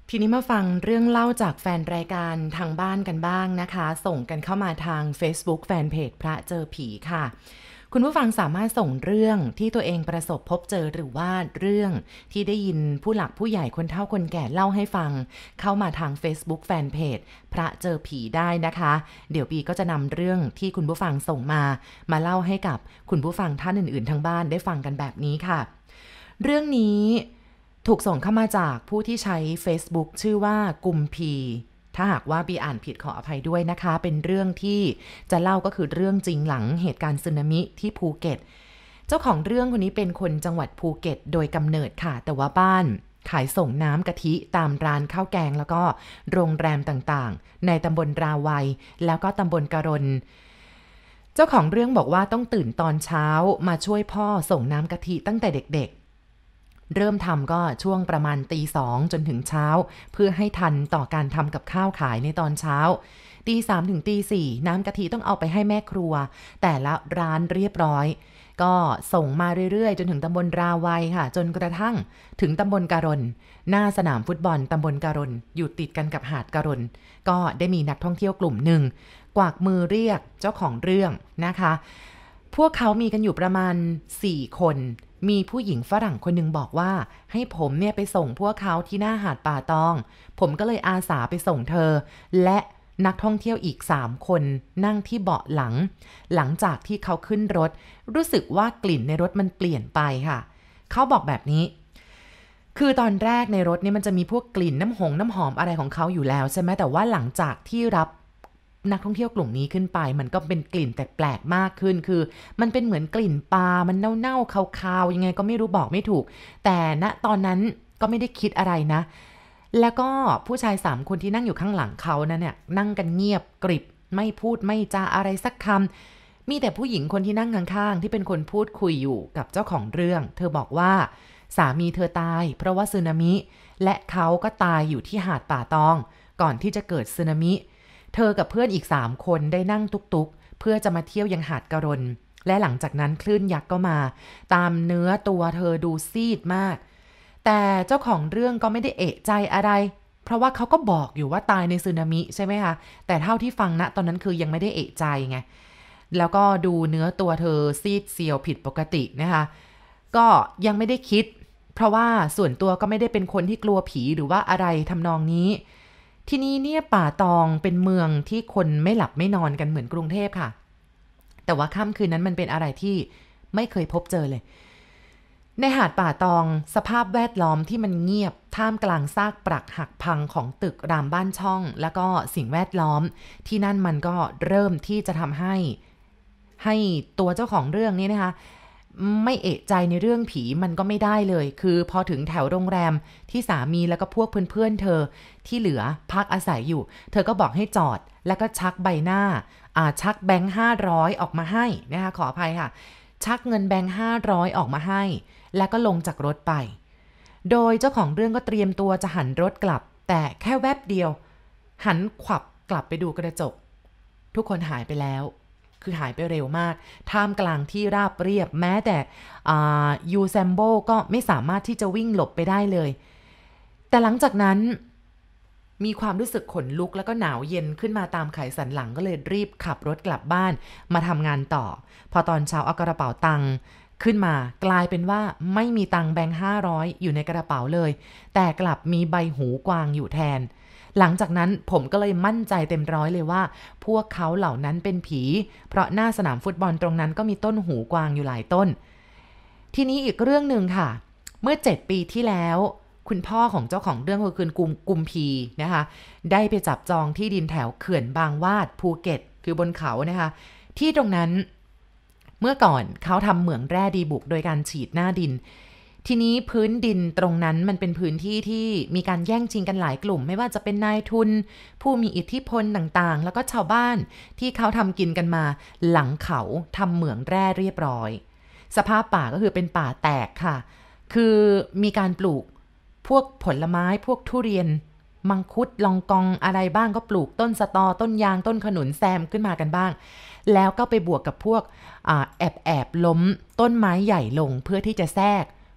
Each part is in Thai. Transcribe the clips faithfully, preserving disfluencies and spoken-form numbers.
ทีนี้มาฟังเรื่องเล่าจากแฟนรายการทางบ้านกันบ้างนะคะส่งกันเข้ามาทาง Facebook แฟนเพจพระเจอผีค่ะคุณผู้ฟังสามารถส่งเรื่องที่ตัวเองประสบพบเจอหรือว่าเรื่องที่ได้ยินผู้หลักผู้ใหญ่คนเฒ่าคนแก่เล่าให้ฟังเข้ามาทาง Facebook แฟนเพจพระเจอผีได้นะคะเดี๋ยวปีก็จะนำเรื่องที่คุณผู้ฟังส่งมามาเล่าให้กับคุณผู้ฟังท่านอื่นๆทางบ้านได้ฟังกันแบบนี้ค่ะเรื่องนี้ถูกส่งเข้ามาจากผู้ที่ใช้ Facebook ชื่อว่ากุมพีถ้าหากว่าบีอ่านผิดขออภัยด้วยนะคะเป็นเรื่องที่จะเล่าก็คือเรื่องจริงหลังเหตุการณ์สึนามิที่ภูเก็ตเจ้าของเรื่องคนนี้เป็นคนจังหวัดภูเก็ตโดยกำเนิดค่ะแต่ว่าบ้านขายส่งน้ำกะทิตามร้านข้าวแกงแล้วก็โรงแรมต่างๆในตำบลราวัยแล้วก็ตำบลกะรนเจ้าของเรื่องบอกว่าต้องตื่นตอนเช้ามาช่วยพ่อส่งน้ำกะทิตั้งแต่เด็กๆเริ่มทำก็ช่วงประมาณตีสองจนถึงเช้าเพื่อให้ทันต่อการทำกับข้าวขายในตอนเช้าตีสามถึงตีสี่น้ำกะทิต้องเอาไปให้แม่ครัวแต่ละร้านเรียบร้อยก็ส่งมาเรื่อยๆจนถึงตำบลราวัยค่ะจนกระทั่งถึงตำบลกะรนหน้าสนามฟุตบอลตำบลกะรนอยู่ติดกันกับหาดกะรนก็ได้มีนักท่องเที่ยวกลุ่มหนึ่งกวักมือเรียกเจ้าของเรื่องนะคะพวกเขามีกันอยู่ประมาณสี่คนมีผู้หญิงฝรั่งคนหนึ่งบอกว่าให้ผมเนี่ยไปส่งพวกเขาที่หน้าหาดป่าตองผมก็เลยอาสาไปส่งเธอและนักท่องเที่ยวอีกสามคนนั่งที่เบาะหลังหลังจากที่เขาขึ้นรถรู้สึกว่ากลิ่นในรถมันเปลี่ยนไปค่ะเขาบอกแบบนี้คือตอนแรกในรถนี่มันจะมีพวกกลิ่นน้ำหงน้ำหอมอะไรของเขาอยู่แล้วใช่ไหมแต่ว่าหลังจากที่รับนักท่องเที่ยวกลุ่มนี้ขึ้นไปมันก็เป็นกลิ่นแปลกๆมากขึ้นคือมันเป็นเหมือนกลิ่นปลามันเน่าๆคาวๆยังไงก็ไม่รู้บอกไม่ถูกแต่ณตอนนั้นก็ไม่ได้คิดอะไรนะแล้วก็ผู้ชายสามคนที่นั่งอยู่ข้างหลังเขานะเนี่ยนั่งกันเงียบกริบไม่พูดไม่จาอะไรสักคำมีแต่ผู้หญิงคนที่นั่งข้างๆที่เป็นคนพูดคุยอยู่กับเจ้าของเรื่องเธอบอกว่าสามีเธอตายเพราะว่าสึนามิและเขาก็ตายอยู่ที่หาดป่าตองก่อนที่จะเกิดสึนามิเธอกับเพื่อนอีกสามคนได้นั่งตุกๆเพื่อจะมาเที่ยวยังหาดกะรนและหลังจากนั้นคลื่นยักษ์ก็มาตามเนื้อตัวเธอดูซีดมากแต่เจ้าของเรื่องก็ไม่ได้เอะใจอะไรเพราะว่าเขาก็บอกอยู่ว่าตายในสึนามิใช่ไหมคะแต่เท่าที่ฟังณตอนนั้นคือยังไม่ได้เอะใจไงแล้วก็ดูเนื้อตัวเธอซีดเซียวผิดปกตินะคะก็ยังไม่ได้คิดเพราะว่าส่วนตัวก็ไม่ได้เป็นคนที่กลัวผีหรือว่าอะไรทำนองนี้ที่นี่เนี่ยป่าตองเป็นเมืองที่คนไม่หลับไม่นอนกันเหมือนกรุงเทพค่ะแต่ว่าค่ำคืนนั้นมันเป็นอะไรที่ไม่เคยพบเจอเลยในหาดป่าตองสภาพแวดล้อมที่มันเงียบท่ามกลางซากปรักหักพังของตึกรามบ้านช่องแล้วก็สิ่งแวดล้อมที่นั่นมันก็เริ่มที่จะทำให้ให้ตัวเจ้าของเรื่องนี้นะคะไม่เอะใจในเรื่องผีมันก็ไม่ได้เลยคือพอถึงแถวโรงแรมที่สามีแล้วก็พวกเพื่อนๆเธอที่เหลือพักอาศัยอยู่เธอก็บอกให้จอดแล้วก็ชักใบหน้าอ่าชักแบงค์ห้าร้อยออกมาให้นะคะขออภัยค่ะชักเงินแบงค์ห้าร้อยออกมาให้แล้วก็ลงจากรถไปโดยเจ้าของเรื่องก็เตรียมตัวจะหันรถกลับแต่แค่แวบเดียวหันขวับกลับไปดูกระจกทุกคนหายไปแล้วคือหายไปเร็วมากท่ามกลางที่ราบเรียบแม้แต่ยูแซมโบก็ไม่สามารถที่จะวิ่งหลบไปได้เลยแต่หลังจากนั้นมีความรู้สึกขนลุกแล้วก็หนาวเย็นขึ้นมาตามไขสันหลังก็เลยรีบขับรถกลับบ้านมาทำงานต่อพอตอนเช้าเอากระเป๋าตังค์ขึ้นมากลายเป็นว่าไม่มีตังค์แบงค์ห้าร้อยอยู่ในกระเป๋าเลยแต่กลับมีใบหูกวางอยู่แทนหลังจากนั้นผมก็เลยมั่นใจเต็มร้อยเลยว่าพวกเขาเหล่านั้นเป็นผีเพราะหน้าสนามฟุตบอลตรงนั้นก็มีต้นหูกวางอยู่หลายต้นทีนี้อีกเรื่องหนึ่งค่ะเมื่อเจ็ดปีที่แล้วคุณพ่อของเจ้าของเรื่องก็คือกุมกุมพีนะคะได้ไปจับจองที่ดินแถวเขื่อนบางวาดภูเก็ตคือบนเขานะคะที่ตรงนั้นเมื่อก่อนเขาทำเหมืองแร่ดีบุกโดยการฉีดหน้าดินทีนี้พื้นดินตรงนั้นมันเป็นพื้นที่ที่มีการแย่งชิงกันหลายกลุ่มไม่ว่าจะเป็นนายทุนผู้มีอิทธิพลต่างๆแล้วก็ชาวบ้านที่เขาทำกินกันมาหลังเขาทำเหมืองแร่เรียบร้อยสภาพป่าก็คือเป็นป่าแตกค่ะคือมีการปลูกพวกผลไม้พวกทุเรียนมังคุดลองกองอะไรบ้างก็ปลูกต้นสะตอต้นยางต้นขนุนแซมขึ้นมากันบ้างแล้วก็ไปบวกกับพวกแอบแอบล้มต้นไม้ใหญ่ลงเพื่อที่จะแทรก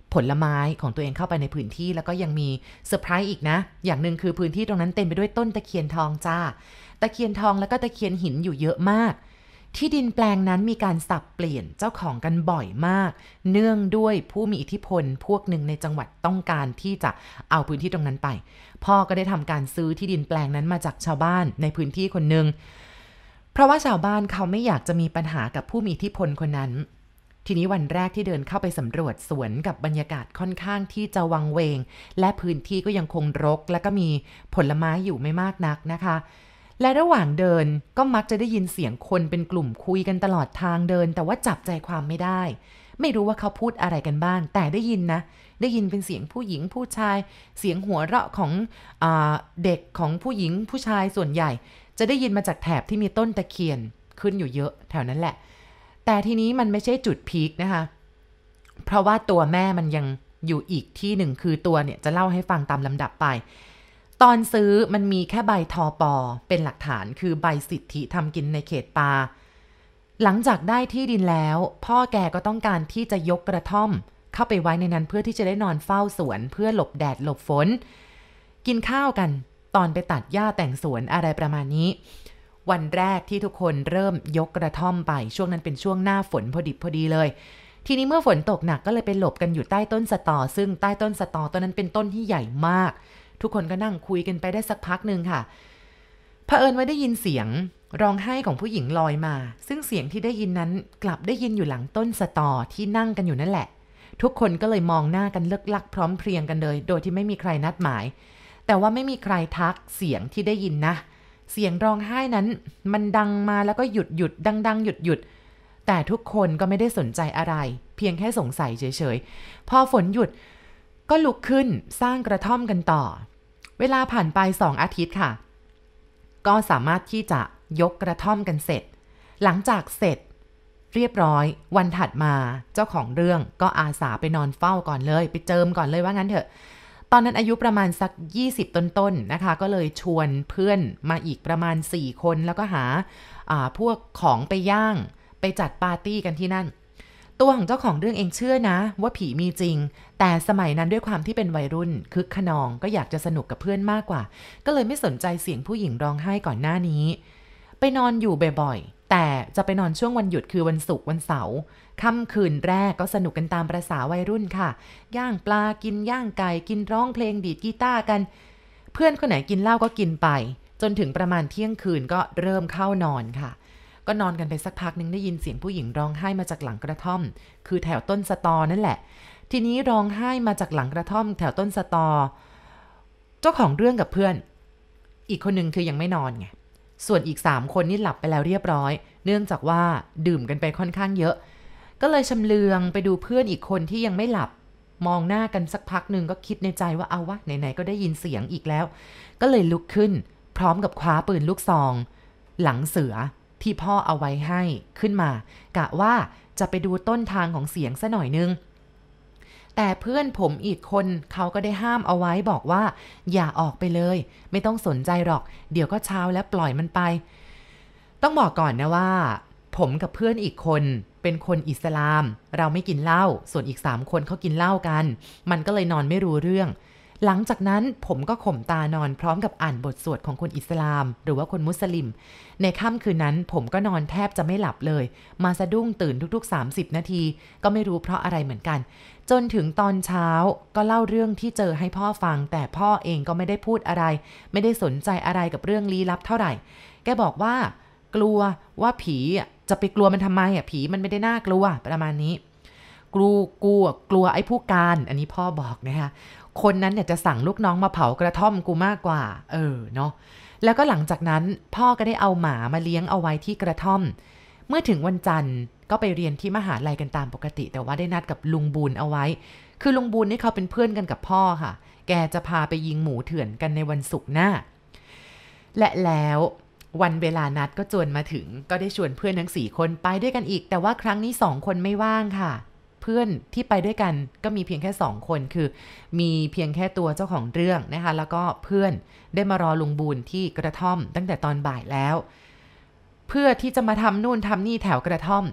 ผลไม้ของตัวเองเข้าไปในพื้นที่แล้วก็ยังมีเซอร์ไพรส์อีกนะอย่างหนึ่งคือพื้นที่ตรงนั้นเต็มไปด้วยต้นตะเคียนทองจ้าตะเคียนทองแล้วก็ตะเคียนหินอยู่เยอะมากที่ดินแปลงนั้นมีการสับเปลี่ยนเจ้าของกันบ่อยมากเนื่องด้วยผู้มีอิทธิพลพวกหนึ่งในจังหวัดต้องการที่จะเอาพื้นที่ตรงนั้นไปพ่อก็ได้ทำการซื้อที่ดินแปลงนั้นมาจากชาวบ้านในพื้นที่คนหนึ่งเพราะว่าชาวบ้านเขาไม่อยากจะมีปัญหากับผู้มีอิทธิพลคนนั้นทีนี้วันแรกที่เดินเข้าไปสำรวจสวนกับบรรยากาศค่อนข้างที่จะวังเวงและพื้นที่ก็ยังคงรกและก็มีผลไม้อยู่ไม่มากนักนะคะและระหว่างเดินก็มักจะได้ยินเสียงคนเป็นกลุ่มคุยกันตลอดทางเดินแต่ว่าจับใจความไม่ได้ไม่รู้ว่าเขาพูดอะไรกันบ้างแต่ได้ยินนะได้ยินเป็นเสียงผู้หญิงผู้ชายเสียงหัวเราะของอ่าเด็กของผู้หญิงผู้ชายส่วนใหญ่จะได้ยินมาจากแถบที่มีต้นตะเคียนขึ้นอยู่เยอะแถวนั้นแหละแต่ทีนี้มันไม่ใช่จุดพีคนะคะเพราะว่าตัวแม่มันยังอยู่อีกที่หนึ่งคือตัวเนี่ยจะเล่าให้ฟังตามลำดับไปตอนซื้อมันมีแค่ใบทป.เป็นหลักฐานคือใบสิทธิทำกินในเขตป่าหลังจากได้ที่ดินแล้วพ่อแกก็ต้องการที่จะยกกระท่อมเข้าไปไว้ในนั้นเพื่อที่จะได้นอนเฝ้าสวนเพื่อหลบแดดหลบฝนกินข้าวกันตอนไปตัดหญ้าแต่งสวนอะไรประมาณนี้วันแรกที่ทุกคนเริ่มยกกระท่อมไปช่วงนั้นเป็นช่วงหน้าฝนพอดิบพอดีเลยทีนี้เมื่อฝนตกหนักก็เลยไปหลบกันอยู่ใต้ต้นสตอซึ่งใต้ต้นสตอต้นนั้นเป็นต้นที่ใหญ่มากทุกคนก็นั่งคุยกันไปได้สักพักนึงค่ะเผอิญว่าได้ยินเสียงร้องไห้ของผู้หญิงลอยมาซึ่งเสียงที่ได้ยินนั้นกลับได้ยินอยู่หลังต้นสตอที่นั่งกันอยู่นั่นแหละทุกคนก็เลยมองหน้ากันเลิกลักพร้อมเพรียงกันเลยโดยที่ไม่มีใครนัดหมายแต่ว่าไม่มีใครทักเสียงที่ได้ยินนะเสียงร้องไห้นั้นมันดังมาแล้วก็หยุดหยุดดังดังหยุดหยุดแต่ทุกคนก็ไม่ได้สนใจอะไรเพียงแค่สงสัยเฉยๆพอฝนหยุดก็ลุกขึ้นสร้างกระท่อมกันต่อเวลาผ่านไปสองอาทิตย์ค่ะก็สามารถที่จะยกกระท่อมกันเสร็จหลังจากเสร็จเรียบร้อยวันถัดมาเจ้าของเรื่องก็อาสาไปนอนเฝ้าก่อนเลยไปเจิมก่อนเลยว่างั้นเถอะตอนนั้นอายุประมาณสักยี่สิบต้นๆนะคะก็เลยชวนเพื่อนมาอีกประมาณสี่คนแล้วก็หาอ่าพวกของไปย่างไปจัดปาร์ตี้กันที่นั่นตัวของเจ้าของเรื่องเองเชื่อนะว่าผีมีจริงแต่สมัยนั้นด้วยความที่เป็นวัยรุ่นคึกขนองก็อยากจะสนุกกับเพื่อนมากกว่าก็เลยไม่สนใจเสียงผู้หญิงร้องไห้ก่อนหน้านี้ไปนอนอยู่บ่อยๆแต่จะไปนอนช่วงวันหยุดคือวันศุกร์วันเสาร์ค่ำคืนแรกก็สนุกกันตามประสาวัยรุ่นค่ะย่างปลากินย่างไก่กินร้องเพลงดีดกีตาร์กันเพื่อนคนไหนกินเหล้าก็กินไปจนถึงประมาณเที่ยงคืนก็เริ่มเข้านอนค่ะก็นอนกันไปสักพักนึงได้ยินเสียงผู้หญิงร้องไห้มาจากหลังกระท่อมคือแถวต้นสตอนั่นแหละทีนี้ร้องไห้มาจากหลังกระท่อมแถวต้นสตอเจ้าของเรื่องกับเพื่อนอีกคนนึงคือยังไม่นอนไงส่วนอีกสามคนนี่หลับไปแล้วเรียบร้อยเนื่องจากว่าดื่มกันไปค่อนข้างเยอะก็เลยชำเลืองไปดูเพื่อนอีกคนที่ยังไม่หลับมองหน้ากันสักพักนึงก็คิดในใจว่าเอาวะไหนๆก็ได้ยินเสียงอีกแล้วก็เลยลุกขึ้นพร้อมกับคว้าปืนลูกซองหลังเสือที่พ่อเอาไว้ให้ขึ้นมากะว่าจะไปดูต้นทางของเสียงซะหน่อยนึงแต่เพื่อนผมอีกคนเขาก็ได้ห้ามเอาไว้บอกว่าอย่าออกไปเลยไม่ต้องสนใจหรอกเดี๋ยวก็เช้าแล้วปล่อยมันไปต้องบอกก่อนนะว่าผมกับเพื่อนอีกคนเป็นคนอิสลามเราไม่กินเหล้าส่วนอีกสามคนเขากินเหล้ากันมันก็เลยนอนไม่รู้เรื่องหลังจากนั้นผมก็ข่มตานอนพร้อมกับอ่านบทสวดของคนอิสลามหรือว่าคนมุสลิมในค่ำคืนนั้นผมก็นอนแทบจะไม่หลับเลยมาสะดุ้งตื่นทุกๆสามสิบนาทีก็ไม่รู้เพราะอะไรเหมือนกันจนถึงตอนเช้าก็เล่าเรื่องที่เจอให้พ่อฟังแต่พ่อเองก็ไม่ได้พูดอะไรไม่ได้สนใจอะไรกับเรื่องลี้ลับเท่าไหร่แกบอกว่ากลัวว่าผีจะไปกลัวมันทำไมอ่ะผีมันไม่ได้น่ากลัวประมาณนี้กลัวกลัวกลัวไอ้ผู้การอันนี้พ่อบอกนะคะคนนั้นเนี่ยจะสั่งลูกน้องมาเผากระท่อมกูมากกว่าเออเนาะแล้วก็หลังจากนั้นพ่อก็ได้เอาหมามาเลี้ยงเอาไว้ที่กระท่อมเมื่อถึงวันจันทร์ก็ไปเรียนที่มหาลัยกันตามปกติแต่ว่าได้นัดกับลุงบูนเอาไว้คือลุงบูนนี่เขาเป็นเพื่อนกันกับพ่อค่ะแกจะพาไปยิงหมูเถื่อนกันในวันศุกร์หน้าและแล้ววันเวลานัดก็จวนมาถึงก็ได้ชวนเพื่อนทั้งสี่คนไปด้วยกันอีกแต่ว่าครั้งนี้สองคนไม่ว่างค่ะเพื่อนที่ไปด้วยกันก็มีเพียงแค่สองคนคือมีเพียงแค่ตัวเจ้าของเรื่องนะคะแล้วก็เพื่อนได้มารอลุงบูนที่กระท่อมตั้งแต่ตอนบ่ายแล้วเพื่อที่จะมาทำนู่นทำนี่แถวกระท่อม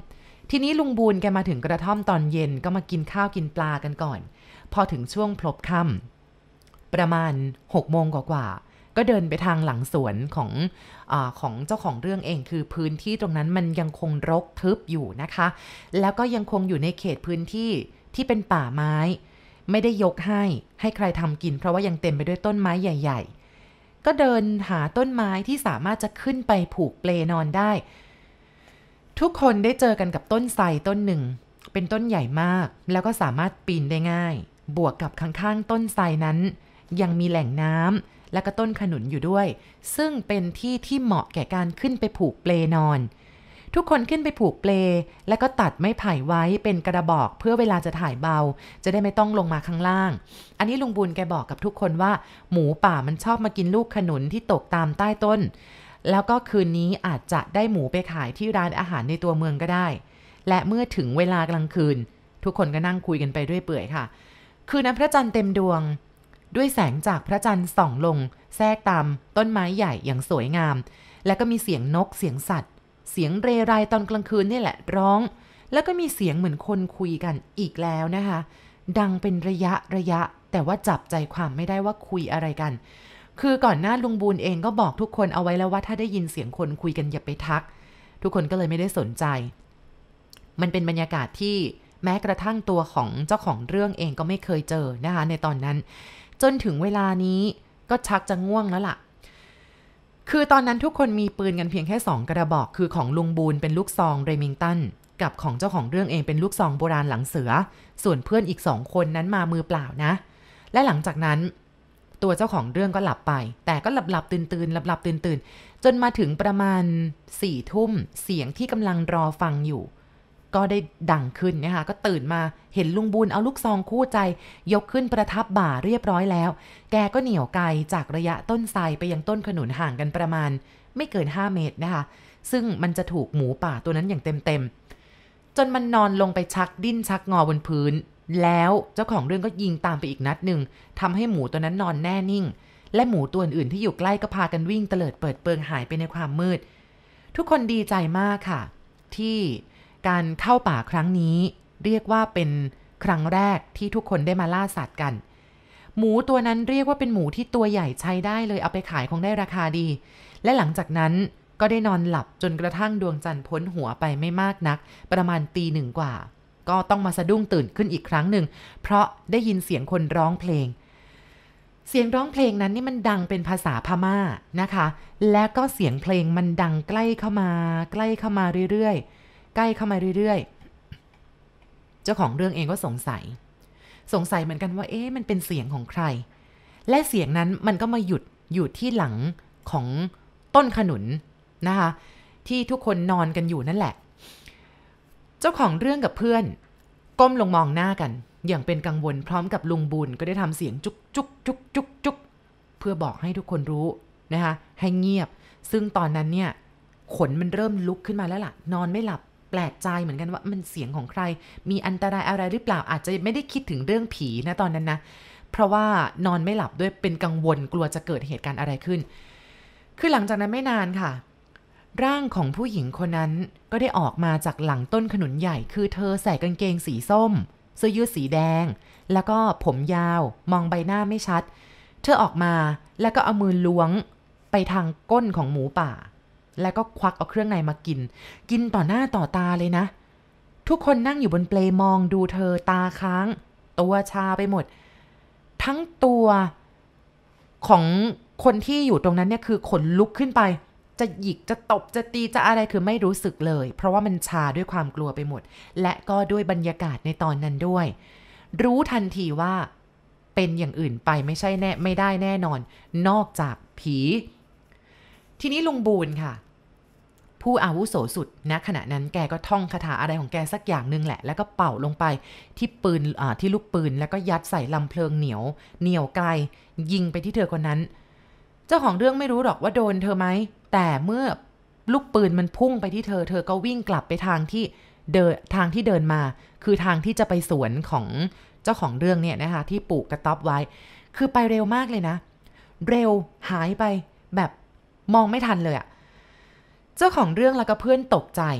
ทีนี้ลุงบูนแกมาถึงกระท่อมตอนเย็นก็มากินข้าวกินปลากันก่อนพอถึงช่วงพลบค่ำประมาณหกโมงกว่าๆก็เดินไปทางหลังสวนของอของเจ้าของเรื่องเองคือพื้นที่ตรงนั้นมันยังคงรกทึบอยู่นะคะแล้วก็ยังคงอยู่ในเขตพื้นที่ที่เป็นป่าไม้ไม่ได้ยกให้ให้ใครทำกินเพราะว่ายังเต็มไปด้วยต้นไม้ใหญ่ๆก็เดินหาต้นไม้ที่สามารถจะขึ้นไปผูกเปลนอนได้ทุกคนได้เจอกันกับต้นไทรต้นหนึ่งเป็นต้นใหญ่มากแล้วก็สามารถปีนได้ง่ายบวกกับข้างๆต้นไทรนั้นยังมีแหล่งน้ำและก็ต้นขนุนอยู่ด้วยซึ่งเป็นที่ที่เหมาะแก่การขึ้นไปผูกเปลนอนทุกคนขึ้นไปผูกเปลแล้วก็ตัดไม้ไผ่ไว้เป็นกระบอกเพื่อเวลาจะถ่ายเบาจะได้ไม่ต้องลงมาข้างล่างอันนี้ลุงบุญแกบอกกับทุกคนว่าหมูป่ามันชอบมากินลูกขนุนที่ตกตามใต้ต้นแล้วก็คืนนี้อาจจะได้หมูไปขายที่ร้านอาหารในตัวเมืองก็ได้และเมื่อถึงเวลากลางคืนทุกคนก็นั่งคุยกันไปด้วยเปื่อยค่ะคืนนั้นพระจันทร์เต็มดวงด้วยแสงจากพระจันทร์ส่องลงแทรกตามต้นไม้ใหญ่อย่างสวยงามแล้วก็มีเสียงนกเสียงสัตว์เสียงเรไรตอนกลางคืนนี่แหละร้องแล้วก็มีเสียงเหมือนคนคุยกันอีกแล้วนะคะดังเป็นระยะระยะแต่ว่าจับใจความไม่ได้ว่าคุยอะไรกันคือก่อนหน้าลุงบูนเองก็บอกทุกคนเอาไว้แล้วว่าถ้าได้ยินเสียงคนคุยกันอย่าไปทักทุกคนก็เลยไม่ได้สนใจมันเป็นบรรยากาศที่แม้กระทั่งตัวของเจ้าของเรื่องเองก็ไม่เคยเจอนะคะในตอนนั้นจนถึงเวลานี้ก็ชักจะง่วงแล้วล่ะคือตอนนั้นทุกคนมีปืนกันเพียงแค่สองกระบอกคือของลุงบูนเป็นลูกซองเรมิงตันกับของเจ้าของเรื่องเองเป็นลูกซองโบราณหลังเสือส่วนเพื่อนอีกสองคนนั้นมามือเปล่านะและหลังจากนั้นตัวเจ้าของเรื่องก็หลับไปแต่ก็หลับหลับตื่นตื่นหลับหลับตื่นตื่นจนมาถึงประมาณสี่ทุ่มเสียงที่กำลังรอฟังอยู่ก็ได้ดังขึ้นนะคะก็ตื่นมาเห็นลุงบูนเอาลูกซองคู่ใจยกขึ้นประทับบ่าเรียบร้อยแล้วแกก็เหนี่ยวไกจากระยะต้นไทรไปยังต้นขนุนห่างกันประมาณไม่เกินห้าเมตรนะคะซึ่งมันจะถูกหมูป่าตัวนั้นอย่างเต็มๆจนมันนอนลงไปชักดิ้นชักงอบนพื้นแล้วเจ้าของเรื่องก็ยิงตามไปอีกนัดหนึ่งทำให้หมูตัวนั้นนอนแน่นิ่งและหมูตัวอื่นที่อยู่ใกล้ก็พากันวิ่งเตลิดเปิดเปิงหายไปในความมืดทุกคนดีใจมากค่ะที่การเข้าป่าครั้งนี้เรียกว่าเป็นครั้งแรกที่ทุกคนได้มาล่าสัตว์กันหมูตัวนั้นเรียกว่าเป็นหมูที่ตัวใหญ่ใช้ได้เลยเอาไปขายคงได้ราคาดีและหลังจากนั้นก็ได้นอนหลับจนกระทั่งดวงจันทร์พ้นหัวไปไม่มากนักประมาณตีหนึ่งกว่าก็ต้องมาสะดุ้งตื่นขึ้นอีกครั้งหนึ่งเพราะได้ยินเสียงคนร้องเพลงเสียงร้องเพลงนั้นนี่มันดังเป็นภาษาพม่านะคะและก็เสียงเพลงมันดังใกล้เข้ามาใกล้เข้ามาเรื่อยๆใกล้เข้ามาเรื่อยๆเจ้าของเรื่องเองก็สงสัยสงสัยเหมือนกันว่าเอ๊ะมันเป็นเสียงของใครและเสียงนั้นมันก็มาหยุดอยู่ที่หลังของต้นขนุนนะคะที่ทุกคนนอนกันอยู่นั่นแหละเจ้าของเรื่องกับเพื่อนก้มลงมองหน้ากันอย่างเป็นกังวลพร้อมกับลุงบุญก็ได้ทำเสียงจุกจุกจุกจุกจุกเพื่อบอกให้ทุกคนรู้นะคะให้เงียบซึ่งตอนนั้นเนี่ยขนมันเริ่มลุกขึ้นมาแล้วล่ะนอนไม่หลับแปลกใจเหมือนกันว่ามันเสียงของใครมีอันตรายอะไรหรือเปล่าอาจจะไม่ได้คิดถึงเรื่องผีนะตอนนั้นนะเพราะว่านอนไม่หลับด้วยเป็นกังวลกลัวจะเกิดเหตุการณ์อะไรขึ้นคือหลังจากนั้นไม่นานค่ะร่างของผู้หญิงคนนั้นก็ได้ออกมาจากหลังต้นขนุนใหญ่คือเธอใส่กางเกงสีส้มเสื้อยืดสีแดงแล้วก็ผมยาวมองใบหน้าไม่ชัดเธอออกมาแล้วก็เอามือล้วงไปทางก้นของหมูป่าแล้วก็ควักเอาเครื่องในมากินกินต่อหน้าต่อตาเลยนะทุกคนนั่งอยู่บนเปลมองดูเธอตาค้างตัวชาไปหมดทั้งตัวของคนที่อยู่ตรงนั้นเนี่ยคือขนลุกขึ้นไปจะหยิกจะตบจะตีจะอะไรคือไม่รู้สึกเลยเพราะว่ามันชาด้วยความกลัวไปหมดและก็ด้วยบรรยากาศในตอนนั้นด้วยรู้ทันทีว่าเป็นอย่างอื่นไปไม่ใช่แน่ไม่ได้แน่นอนนอกจากผีทีนี้ลุงบูนค่ะผู้อาวุโสสุดณขณะนั้นแกก็ท่องคาถาอะไรของแกสักอย่างนึงแหละแล้วก็เป่าลงไปที่ปืนอ่าที่ลูกปืนแล้วก็ยัดใส่ลำเพลิงเหนียวเหนียวไกลยิงไปที่เธอคนนั้นเจ้าของเรื่องไม่รู้หรอกว่าโดนเธอไหมแต่เมื่อลูกปืนมันพุ่งไปที่เธอเธอก็วิ่งกลับไปทางที่เดินทางที่เดินมาคือทางที่จะไปสวนของเจ้าของเรื่องเนี่ยนะคะที่ปลูกกระต๊อบไว้คือไปเร็วมากเลยนะเร็วหายไปแบบมองไม่ทันเลยอะเจ้าของเรื่องแล้วก็เพื่อนตกใจ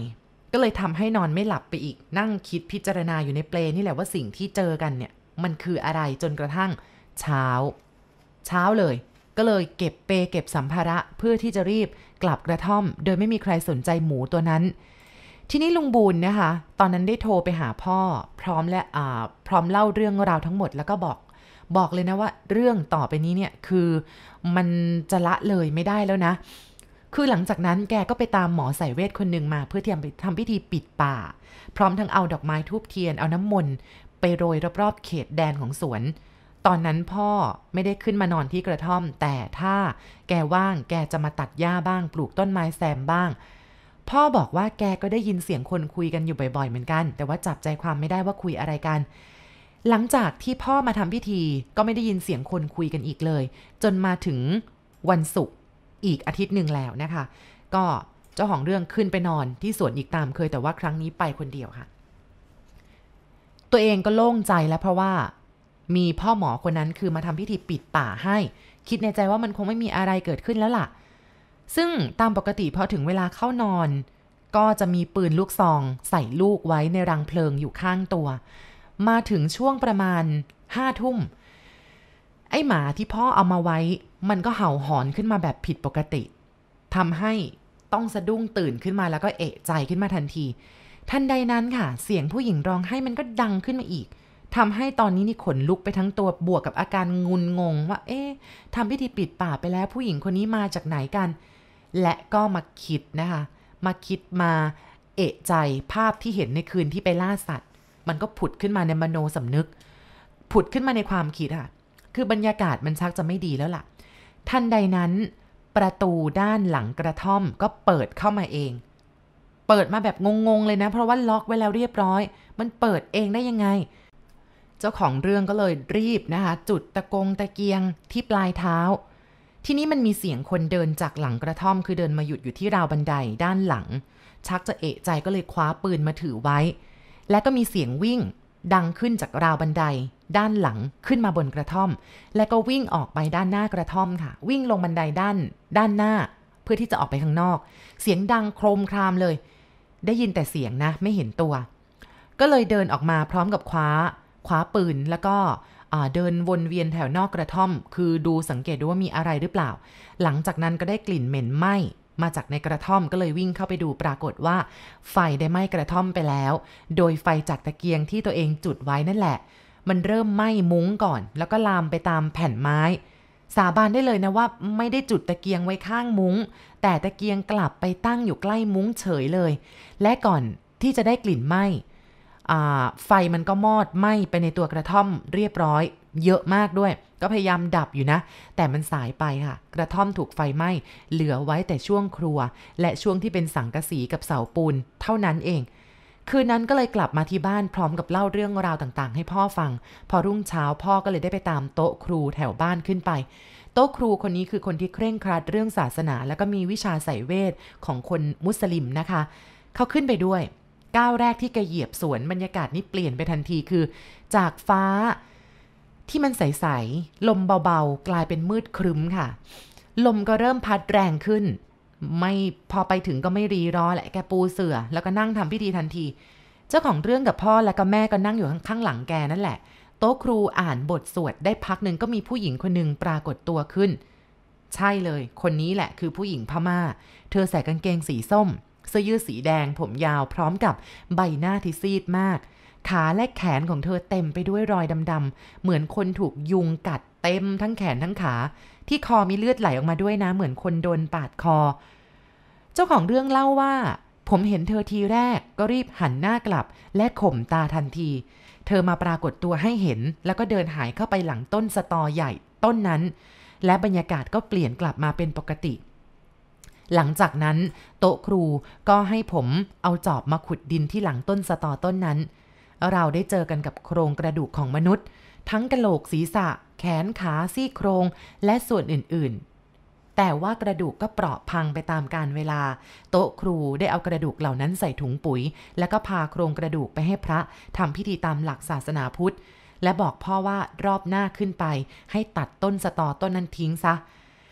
ก็เลยทำให้นอนไม่หลับไปอีกนั่งคิดพิจารณาอยู่ในเปลนี่แหละว่าสิ่งที่เจอกันเนี่ยมันคืออะไรจนกระทั่งเช้าเช้าเลยก็เลยเก็บเปเก็บสัมภาระเพื่อที่จะรีบกลับกระท่อมโดยไม่มีใครสนใจหมูตัวนั้นทีนี้ลุงบูนนะคะตอนนั้นได้โทรไปหาพ่อพร้อมและอ่าพร้อมเล่าเรื่องราวทั้งหมดแล้วก็บอกบอกเลยนะว่าเรื่องต่อไปนี้เนี่ยคือมันจะละเลยไม่ได้แล้วนะคือหลังจากนั้นแกก็ไปตามหมอสายเวทคนหนึ่งมาเพื่อที่จะไปทำพิธีปิดป่าพร้อมทั้งเอาดอกไม้ธูปเทียนเอาน้ำมนต์ไปโรยรอบๆเขตแดนของสวนตอนนั้นพ่อไม่ได้ขึ้นมานอนที่กระท่อมแต่ถ้าแกว่างแกจะมาตัดหญ้าบ้างปลูกต้นไม้แซมบ้างพ่อบอกว่าแกก็ได้ยินเสียงคนคุยกันอยู่บ่อยๆเหมือนกันแต่ว่าจับใจความไม่ได้ว่าคุยอะไรกันหลังจากที่พ่อมาทำพิธีก็ไม่ได้ยินเสียงคนคุยกันอีกเลยจนมาถึงวันศุกร์อีกอาทิตย์หนึ่งแล้วนะคะก็เจ้าของเรื่องขึ้นไปนอนที่สวนอีกตามเคยแต่ว่าครั้งนี้ไปคนเดียวค่ะตัวเองก็โล่งใจแล้วเพราะว่ามีพ่อหมอคนนั้นคือมาทำพิธีปิดป่าให้คิดในใจว่ามันคงไม่มีอะไรเกิดขึ้นแล้วล่ะซึ่งตามปกติพอถึงเวลาเข้านอนก็จะมีปืนลูกซองใส่ลูกไว้ในรังเพลิงอยู่ข้างตัวมาถึงช่วงประมาณห้าทุ่มไอ้หมาที่พ่อเอามาไว้มันก็เห่าหอนขึ้นมาแบบผิดปกติทำให้ต้องสะดุ้งตื่นขึ้นมาแล้วก็เอะใจขึ้นมาทันทีทันใดนั้นค่ะเสียงผู้หญิงร้องไห้มันก็ดังขึ้นมาอีกทำให้ตอนนี้นี่ขนลุกไปทั้งตัวบวกกับอาการงุนงงว่าเอ๊ะทำพิธีปิดป่าไปแล้วผู้หญิงคนนี้มาจากไหนกันและก็มาคิดนะคะมาคิดมาเอะใจภาพที่เห็นในคืนที่ไปล่าสัตว์มันก็ผุดขึ้นมาในมโนสำนึกผุดขึ้นมาในความคิดค่ะคือบรรยากาศมันชักจะไม่ดีแล้วล่ะทันใดนั้นประตูด้านหลังกระท่อมก็เปิดเข้ามาเองเปิดมาแบบงงๆเลยนะเพราะว่าล็อกไว้แล้วเรียบร้อยมันเปิดเองได้ยังไงเจ้าของเรื่องก็เลยรีบนะคะจุดตะกงตะเกียงที่ปลายเท้าที่นี้มันมีเสียงคนเดินจากหลังกระท่อมคือเดินมาหยุดอยู่ที่ราวบันไดด้านหลังชักจะเอะใจก็เลยคว้าปืนมาถือไว้และก็มีเสียงวิ่งดังขึ้นจากราวบันไดด้านหลังขึ้นมาบนกระท่อมและก็วิ่งออกไปด้านหน้ากระท่อมค่ะวิ่งลงบันไดด้านด้านหน้าเพื่อที่จะออกไปข้างนอกเสียงดังโครมครามเลยได้ยินแต่เสียงนะไม่เห็นตัวก็เลยเดินออกมาพร้อมกับคว้าคว้าปืนแล้วก็เดินวนเวียนแถวนอกกระท่อมคือดูสังเกตดูว่ามีอะไรหรือเปล่าหลังจากนั้นก็ได้กลิ่นเหม็นไหม้มาจากในกระท่อมก็เลยวิ่งเข้าไปดูปรากฏว่าไฟได้ไหม้กระท่อมไปแล้วโดยไฟจากตะเกียงที่ตัวเองจุดไว้นั่นแหละมันเริ่มไหม้มุ้งก่อนแล้วก็ลามไปตามแผ่นไม้สาบานได้เลยนะว่าไม่ได้จุดตะเกียงไว้ข้างมุ้งแต่ตะเกียงกลับไปตั้งอยู่ใกล้มุ้งเฉยเลยและก่อนที่จะได้กลิ่นไหม้ไฟมันก็มอดไหม้ไปในตัวกระท่อมเรียบร้อยเยอะมากด้วยก็พยายามดับอยู่นะแต่มันสายไปค่ะกระท่อมถูกไฟไหม้เหลือไว้แต่ช่วงครัวและช่วงที่เป็นสังกะสีกับเสาปูนเท่านั้นเองคืนนั้นก็เลยกลับมาที่บ้านพร้อมกับเล่าเรื่องราวต่างๆให้พ่อฟังพอรุ่งเช้าพ่อก็เลยได้ไปตามโต๊ะครูแถวบ้านขึ้นไปโต๊ะครูคนนี้คือคนที่เคร่งครัดเรื่องศาสนาแล้วก็มีวิชาไสยเวทของคนมุสลิมนะคะเขาขึ้นไปด้วยก้าวแรกที่แกเหยียบสวนบรรยากาศนี่เปลี่ยนไปทันทีคือจากฟ้าที่มันใสๆลมเบาๆกลายเป็นมืดครึ้มค่ะลมก็เริ่มพัดแรงขึ้นไม่พอไปถึงก็ไม่รีรอแหละแกปูเสื่อแล้วก็นั่งทำพิธีทันทีเจ้าของเรื่องกับพ่อและก็แม่ก็นั่งอยู่ข้างหลังแกนั่นแหละโต๊ะครูอ่านบทสวดได้พักหนึ่งก็มีผู้หญิงคนหนึ่งปรากฏตัวขึ้นใช่เลยคนนี้แหละคือผู้หญิงพม่าเธอใส่กางเกงสีส้มเสื้อยืดสีแดงผมยาวพร้อมกับใบหน้าที่ซีดมากขาและแขนของเธอเต็มไปด้วยรอยดำๆเหมือนคนถูกยุงกัดเต็มทั้งแขนทั้งขาที่คอมีเลือดไหลออกมาด้วยนะเหมือนคนโดนปาดคอเจ้าของเรื่องเล่าว่าผมเห็นเธอทีแรกก็รีบหันหน้ากลับและข่มตาทันทีเธอมาปรากฏตัวให้เห็นแล้วก็เดินหายเข้าไปหลังต้นสตอใหญ่ต้นนั้นและบรรยากาศก็เปลี่ยนกลับมาเป็นปกติหลังจากนั้นโต๊ะครูก็ให้ผมเอาจอบมาขุดดินที่หลังต้นสตอต้นนั้นเราได้เจอกันกับโครงกระดูกของมนุษย์ทั้งกะโหลกศีรษะแขนขาซี่โครงและส่วนอื่นๆแต่ว่ากระดูกก็เปราะพังไปตามกาลเวลาโต๊ะครูได้เอากระดูกเหล่านั้นใส่ถุงปุ๋ยแล้วก็พาโครงกระดูกไปให้พระทำพิธีตามหลักศาสนาพุทธและบอกพ่อว่ารอบหน้าขึ้นไปให้ตัดต้นสตอต้นนั้นทิ้งซะ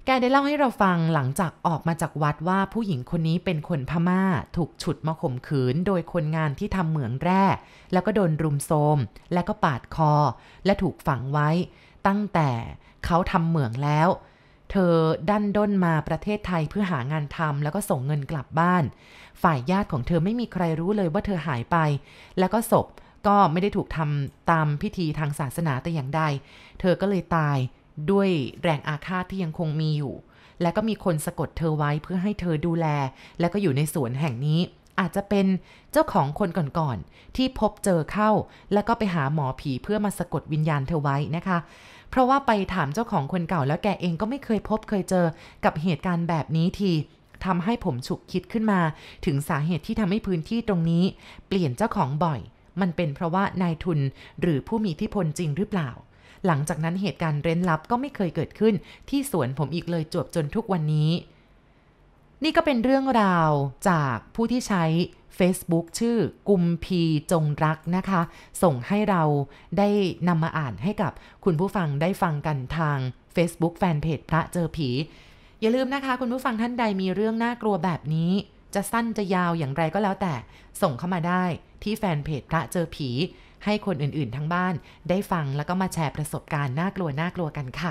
แกได้เล่าให้เราฟังหลังจากออกมาจากวัดว่าผู้หญิงคนนี้เป็นคนพม่าถูกฉุดมาข่มขืนโดยคนงานที่ทำเหมืองแร่แล้วก็โดนรุมโทรมแล้วก็ปาดคอและถูกฝังไว้ตั้งแต่เขาทำเหมืองแล้วเธอดันด้นมาประเทศไทยเพื่อหางานทำแล้วก็ส่งเงินกลับบ้านฝ่ายญาติของเธอไม่มีใครรู้เลยว่าเธอหายไปแล้วก็ศพก็ไม่ได้ถูกทำตามพิธีทางศาสนาแต่อย่างใดเธอก็เลยตายด้วยแรงอาฆาตที่ยังคงมีอยู่และก็มีคนสะกดเธอไว้เพื่อให้เธอดูแลและก็อยู่ในสวนแห่งนี้อาจจะเป็นเจ้าของคนก่อนๆที่พบเจอเข้าแล้วก็ไปหาหมอผีเพื่อมาสะกดวิญญาณเธอไว้นะคะเพราะว่าไปถามเจ้าของคนเก่าแล้วแกเองก็ไม่เคยพบเคยเจอกับเหตุการณ์แบบนี้ทีทำให้ผมฉุกคิดขึ้นมาถึงสาเหตุที่ทำให้พื้นที่ตรงนี้เปลี่ยนเจ้าของบ่อยมันเป็นเพราะว่านายทุนหรือผู้มีอิทธิพลจริงหรือเปล่าหลังจากนั้นเหตุการณ์เร้นลับก็ไม่เคยเกิดขึ้นที่สวนผมอีกเลยจวบจนทุกวันนี้นี่ก็เป็นเรื่องราวจากผู้ที่ใช้ Facebook ชื่อกุมพีจงรักนะคะส่งให้เราได้นำมาอ่านให้กับคุณผู้ฟังได้ฟังกันทาง Facebook แฟนเพจพระเจอผีอย่าลืมนะคะคุณผู้ฟังท่านใดมีเรื่องน่ากลัวแบบนี้จะสั้นจะยาวอย่างไรก็แล้วแต่ส่งเข้ามาได้ที่แฟนเพจพระเจอผีให้คนอื่นๆทั้งบ้านได้ฟังแล้วก็มาแชร์ประสบการณ์น่ากลัวน่ากลัวกันค่ะ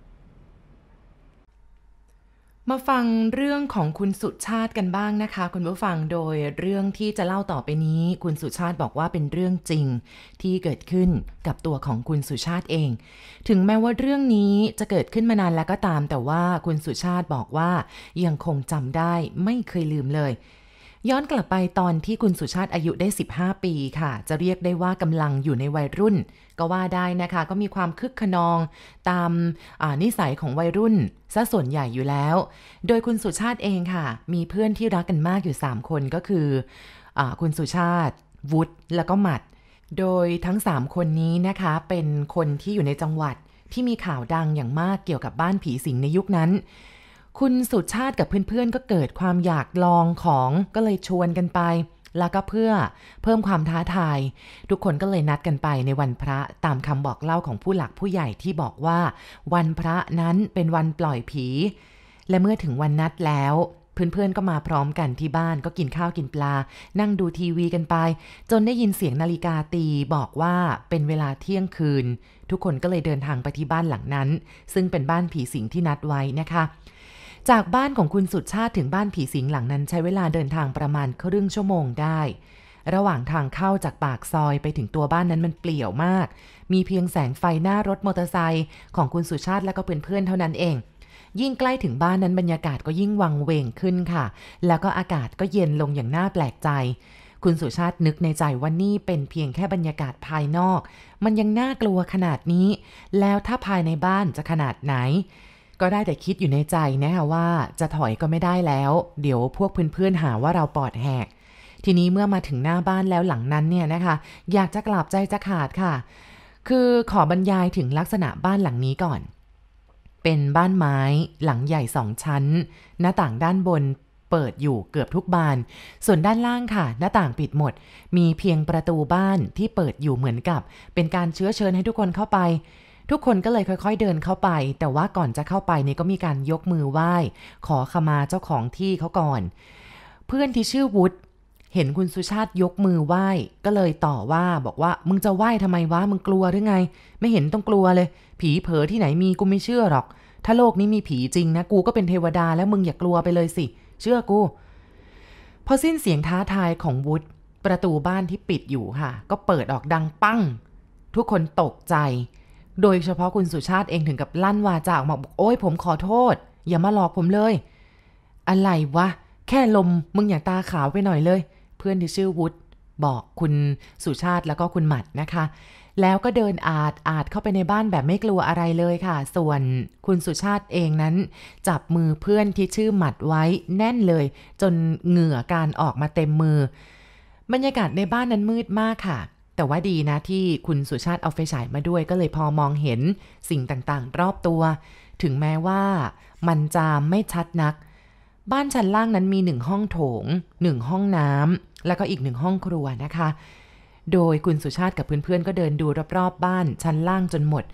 มาฟังเรื่องของคุณสุชาติกันบ้างนะคะคุณผู้ฟังโดยเรื่องที่จะเล่าต่อไปนี้คุณสุชาติบอกว่าเป็นเรื่องจริงที่เกิดขึ้นกับตัวของคุณสุชาติเองถึงแม้ว่าเรื่องนี้จะเกิดขึ้นมานานแล้วก็ตามแต่ว่าคุณสุชาติบอกว่ายังคงจำได้ไม่เคยลืมเลยย้อนกลับไปตอนที่คุณสุชาติอายุได้สิบห้าปีค่ะจะเรียกได้ว่ากำลังอยู่ในวัยรุ่นก็ว่าได้นะคะก็มีความคึกขนองตามนิสัยของวัยรุ่นซะส่วนใหญ่อยู่แล้วโดยคุณสุชาติเองค่ะมีเพื่อนที่รักกันมากอยู่สามคนก็คืออ่าคุณสุชาติวุฒิแล้วก็หมัดโดยทั้งสามคนนี้นะคะเป็นคนที่อยู่ในจังหวัดที่มีข่าวดังอย่างมากเกี่ยวกับบ้านผีสิงในยุคนั้นคุณสุชาติกับเพื่อนๆก็เกิดความอยากลองของก็เลยชวนกันไปแล้วก็เพื่อเพิ่มความท้าทายทุกคนก็เลยนัดกันไปในวันพระตามคำบอกเล่าของผู้หลักผู้ใหญ่ที่บอกว่าวันพระนั้นเป็นวันปล่อยผีและเมื่อถึงวันนัดแล้วเพื่อนๆก็มาพร้อมกันที่บ้านก็กินข้าวกินปลานั่งดูทีวีกันไปจนได้ยินเสียงนาฬิกาตีบอกว่าเป็นเวลาเที่ยงคืนทุกคนก็เลยเดินทางไปที่บ้านหลังนั้นซึ่งเป็นบ้านผีสิงที่นัดไว้นะคะจากบ้านของคุณสุชาติถึงบ้านผีสิงหลังนั้นใช้เวลาเดินทางประมาณครึ่งชั่วโมงได้ระหว่างทางเข้าจากปากซอยไปถึงตัวบ้านนั้นมันเปลี่ยวมากมีเพียงแสงไฟหน้ารถมอเตอร์ไซค์ของคุณสุชาติและก็เพื่อนๆเท่านั้นเองยิ่งใกล้ถึงบ้านนั้นบรรยากาศก็ยิ่งวังเวงขึ้นค่ะแล้วก็อากาศก็เย็นลงอย่างน่าแปลกใจคุณสุชาตินึกในใจว่านี่เป็นเพียงแค่บรรยากาศภายนอกมันยังน่ากลัวขนาดนี้แล้วถ้าภายในบ้านจะขนาดไหนก็ได้แต่คิดอยู่ในใจนะคะว่าจะถอยก็ไม่ได้แล้วเดี๋ยวพวกเพื่อนๆหาว่าเราปอดแหกทีนี้เมื่อมาถึงหน้าบ้านแล้วหลังนั้นเนี่ยนะคะอยากจะกลับใจจะขาดค่ะคือขอบรรยายถึงลักษณะบ้านหลังนี้ก่อนเป็นบ้านไม้หลังใหญ่สองชั้นหน้าต่างด้านบนเปิดอยู่เกือบทุกบานส่วนด้านล่างค่ะหน้าต่างปิดหมดมีเพียงประตูบ้านที่เปิดอยู่เหมือนกับเป็นการเชื้อเชิญให้ทุกคนเข้าไปทุกคนก็เลยค่อยๆเดินเข้าไปแต่ว่าก่อนจะเข้าไปเนี่ยก็มีการยกมือไหว้ขอขมาเจ้าของที่เขาก่อนเพื่อนที่ชื่อวุฒิเห็นคุณสุชาติยกมือไหว้ก็เลยต่อว่าบอกว่ามึงจะไหว้ทำไมวะมึงกลัวหรือไงไม่เห็นต้องกลัวเลยผีเผลอที่ไหนมีกูไม่เชื่อหรอกถ้าโลกนี้มีผีจริงนะกูก็เป็นเทวดาแล้วมึงอย่ากลัวไปเลยสิเชื่อกูพอสิ้นเสียงท้าทายของวุฒิประตูบ้านที่ปิดอยู่ค่ะก็เปิดออกดังปั้งทุกคนตกใจโดยเฉพาะคุณสุชาติเองถึงกับลั่นวาจาออกมาบอกโอ๊ยผมขอโทษอย่ามาหลอกผมเลยอะไรวะแค่ลมมึงอย่าตาขาวไปหน่อยเลยเพื่อนที่ชื่อวุฒิบอกคุณสุชาติแล้วก็คุณหมัดนะคะแล้วก็เดินอาดอาดเข้าไปในบ้านแบบไม่กลัวอะไรเลยค่ะส่วนคุณสุชาติเองนั้นจับมือเพื่อนที่ชื่อหมัดไว้แน่นเลยจนเหงื่อการออกมาเต็มมือบรรยากาศในบ้านนั้นมืดมากค่ะแต่ว่าดีนะที่คุณสุชาติเอาไฟฉายมาด้วยก็เลยพอมองเห็นสิ่งต่างๆรอบตัวถึงแม้ว่ามันจะไม่ชัดนักบ้านชั้นล่างนั้นมีหนึ่งห้องโถงหนึ่งห้องน้ำแล้วก็อีกหนึ่งห้องครัวนะคะโดยคุณสุชาติกับเพื่อนๆก็เดินดูรอบๆบ้านชั้นล่างจนหมด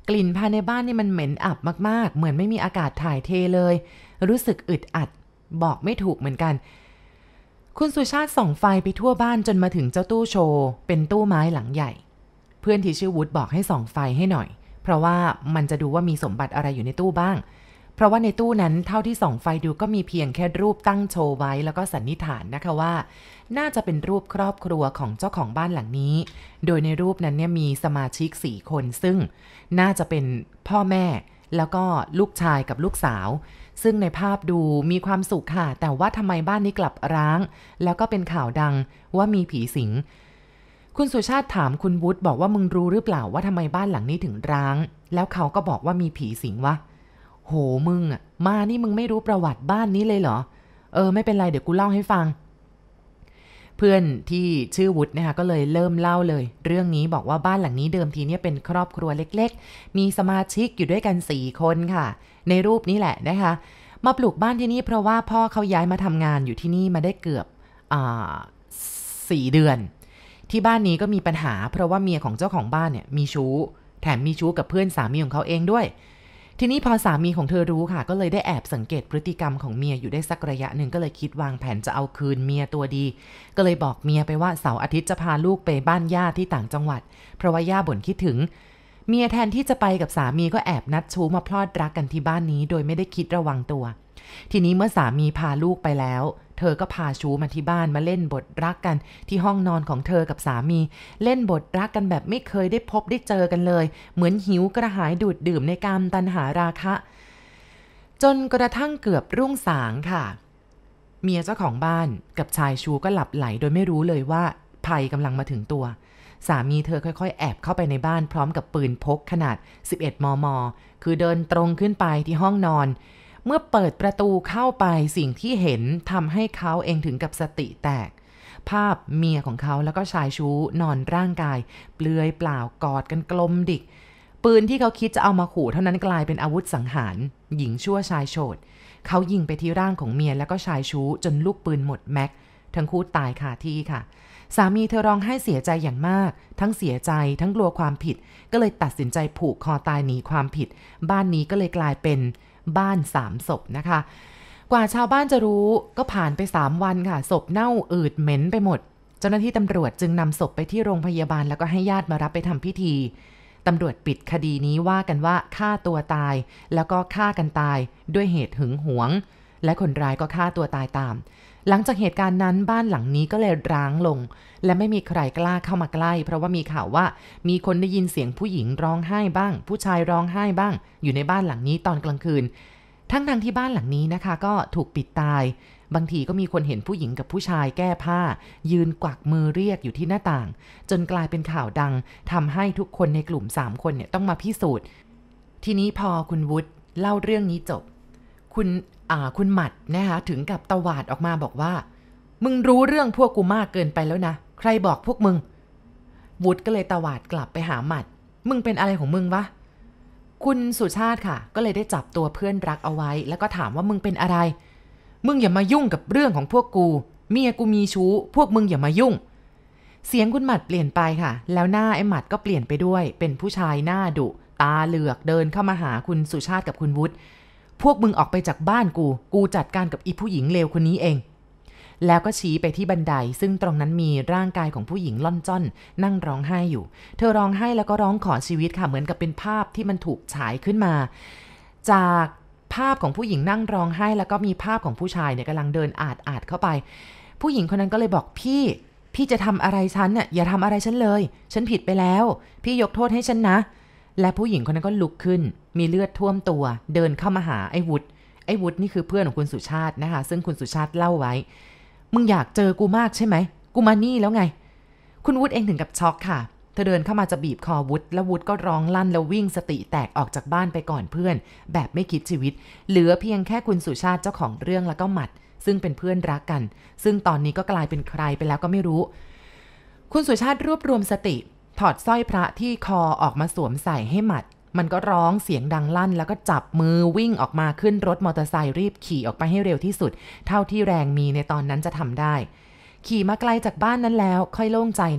กลิ่นภายในบ้านนี่มันเหม็นอับมากๆเหมือนไม่มีอากาศถ่ายเทเลยรู้สึกอึดอัดบอกไม่ถูกเหมือนกันคุณสุชาติส่องไฟไปทั่วบ้านจนมาถึงเจ้าตู้โชว์เป็นตู้ไม้หลังใหญ่เพื่อนที่ชื่อวุฒิบอกให้ส่องไฟให้หน่อยเพราะว่ามันจะดูว่ามีสมบัติอะไรอยู่ในตู้บ้างเพราะว่าในตู้นั้นเท่าที่ส่องไฟดูก็มีเพียงแค่รูปตั้งโชว์ไว้แล้วก็สันนิษฐานนะคะว่าน่าจะเป็นรูปครอบครัวของเจ้าของบ้านหลังนี้โดยในรูปนั้นเนี่ยมีสมาชิกสี่คนซึ่งน่าจะเป็นพ่อแม่แล้วก็ลูกชายกับลูกสาวซึ่งในภาพดูมีความสุขค่ะแต่ว่าทำไมบ้านนี้กลับร้างแล้วก็เป็นข่าวดังว่ามีผีสิงคุณสุชาติถามคุณวุฒิบอกว่ามึงรู้หรือเปล่าว่าทำไมบ้านหลังนี้ถึงร้างแล้วเขาก็บอกว่ามีผีสิงวะโหมึงอ่ะมานี่มึงไม่รู้ประวัติบ้านนี้เลยเหรอเออไม่เป็นไรเดี๋ยวกูเล่าให้ฟังเพื่อนที่ชื่อวุฒินะคะก็เลยเริ่มเล่าเลยเรื่องนี้บอกว่าบ้านหลังนี้เดิมทีเนี่ยเป็นครอบครัวเล็กๆมีสมาชิกอยู่ด้วยกันสี่คนค่ะในรูปนี้แหละนะคะมาปลูกบ้านที่นี่เพราะว่าพ่อเขาย้ายมาทำงานอยู่ที่นี่มาได้เกือบอ่าสี่เดือนที่บ้านนี้ก็มีปัญหาเพราะว่าเมียของเจ้าของบ้านเนี่ยมีชู้แถมมีชู้กับเพื่อนสามีของเขาเองด้วยทีนี้พอสามีของเธอรู้ค่ะก็เลยได้แอบสังเกตพฤติกรรมของเมียอยู่ได้สักระยะหนึ่งก็เลยคิดวางแผนจะเอาคืนเมียตัวดีก็เลยบอกเมียไปว่าเสาร์อาทิตย์จะพาลูกไปบ้านย่าที่ต่างจังหวัดเพราะว่าย่าบ่นคิดถึงเมียแทนที่จะไปกับสามีก็แอบนัดชู้มาพลอดรักกันที่บ้านนี้โดยไม่ได้คิดระวังตัวทีนี้เมื่อสามีพาลูกไปแล้วเธอก็พาชู้มาที่บ้านมาเล่นบทรักกันที่ห้องนอนของเธอกับสามีเล่นบทรักกันแบบไม่เคยได้พบได้เจอกันเลยเหมือนหิวกระหายดูดดื่มในกามตัณหาราคะจนกระทั่งเกือบรุ่งสางค่ะเมียเจ้าของบ้านกับชายชู้ก็หลับไหลโดยไม่รู้เลยว่าภัยกำลังมาถึงตัวสามีเธอค่อยๆแอบเข้าไปในบ้านพร้อมกับปืนพกขนาดสิบเอ็ดมม.คือเดินตรงขึ้นไปที่ห้องนอนเมื่อเปิดประตูเข้าไปสิ่งที่เห็นทำให้เขาเองถึงกับสติแตกภาพเมียของเขาแล้วก็ชายชู้นอนร่างกายเปลือยเปล่ากอดกันกลมดิกปืนที่เขาคิดจะเอามาขู่เท่านั้นกลายเป็นอาวุธสังหารหญิงชั่วชายโฉดเขายิงไปที่ร่างของเมียแล้วก็ชายชู้จนลูกปืนหมดแม็กทั้งคู่ตายคาที่ค่ะสามีเธอร้องไห้เสียใจอย่างมากทั้งเสียใจทั้งกลัวความผิดก็เลยตัดสินใจผูกคอตายหนีความผิดบ้านนี้ก็เลยกลายเป็นบ้านสามศพนะคะกว่าชาวบ้านจะรู้ก็ผ่านไปสามวันค่ะศพเน่าอืดเหม็นไปหมดเจ้าหน้าที่ตำรวจจึงนำศพไปที่โรงพยาบาลแล้วก็ให้ญาติมารับไปทำพิธีตำรวจปิดคดีนี้ว่ากันว่าฆ่าตัวตายแล้วก็ฆ่ากันตายด้วยเหตุหึงหวงและคนร้ายก็ฆ่าตัวตายตามหลังจากเหตุการณ์นั้นบ้านหลังนี้ก็เลยร้างลงและไม่มีใครกล้าเข้ามาใกล้เพราะว่ามีข่าวว่ามีคนได้ยินเสียงผู้หญิงร้องไห้บ้างผู้ชายร้องไห้บ้างอยู่ในบ้านหลังนี้ตอนกลางคืนทั้งทางที่บ้านหลังนี้นะคะก็ถูกปิดตายบางทีก็มีคนเห็นผู้หญิงกับผู้ชายแก้ผ้ายืนกวักมือเรียกอยู่ที่หน้าต่างจนกลายเป็นข่าวดังทำให้ทุกคนในกลุ่มสามคนเนี่ยต้องมาพิสูจน์ทีนี้พอคุณวุฒิเล่าเรื่องนี้จบคุณอ่าคุณหมัดนะคะถึงกับตวาดออกมาบอกว่ามึงรู้เรื่องพวกกูมากเกินไปแล้วนะใครบอกพวกมึงวุฒิก็เลยตวาดกลับไปหาหมัดมึงเป็นอะไรของมึงวะคุณสุชาติค่ะก็เลยได้จับตัวเพื่อนรักเอาไว้แล้วก็ถามว่ามึงเป็นอะไรมึงอย่ามายุ่งกับเรื่องของพวกกูเมียกูมีชู้พวกมึงอย่ามายุ่งเสียงคุณหมัดเปลี่ยนไปค่ะแล้วหน้าไอ้หมัดก็เปลี่ยนไปด้วยเป็นผู้ชายหน้าดุตาเหลือกเดินเข้ามาหาคุณสุชาติกับคุณวุฒิพวกมึงออกไปจากบ้านกูกูจัดการกับอีผู้หญิงเลวคนนี้เองแล้วก็ชี้ไปที่บันไดซึ่งตรงนั้นมีร่างกายของผู้หญิงล่อนจ้อนนั่งร้องไห้อยู่เธอร้องไห้แล้วก็ร้องขอชีวิตค่ะเหมือนกับเป็นภาพที่มันถูกฉายขึ้นมาจากภาพของผู้หญิงนั่งร้องไห้แล้วก็มีภาพของผู้ชายเนี่ยกำลังเดินอาดอาดเข้าไปผู้หญิงคนนั้นก็เลยบอกพี่พี่จะทำอะไรฉันน่ะอย่าทำอะไรฉันเลยฉันผิดไปแล้วพี่ยกโทษให้ฉันนะและผู้หญิงคนนั้นก็ลุกขึ้นมีเลือดท่วมตัวเดินเข้ามาหาไอ้วุฒิไอ้วุฒินี่คือเพื่อนของคุณสุชาตินะคะซึ่งคุณสุชาติเล่าไว้มึงอยากเจอกูมากใช่ไหมกูมานี่แล้วไงคุณวุฒิเองถึงกับช็อกค่ะเธอเดินเข้ามาจะบีบคอวุฒิแล้ววุฒิก็ร้องลั่นแล้ววิ่งสติแตกออกจากบ้านไปก่อนเพื่อนแบบไม่คิดชีวิตเหลือเพียงแค่คุณสุชาติเจ้าของเรื่องแล้วก็หมัดซึ่งเป็นเพื่อนรักกันซึ่งตอนนี้ก็กลายเป็นใครไปแล้วก็ไม่รู้คุณสุชาติรวบรวมสติถอดสร้อยพระที่คอออกมาสวมใส่ให้หมัดมันก็ร้องเสียงดังลั่นแล้วก็จับมือวิ่งออกมาขึ้นรถมอเตอร์ไซค์รีบขี่ออกไปให้เร็วที่สุดเท่าที่แรงมีในตอนนั้นจะทำได้ขี่มาไกลจากบ้านนั้นแล้วค่อยโล่งใจหน่อย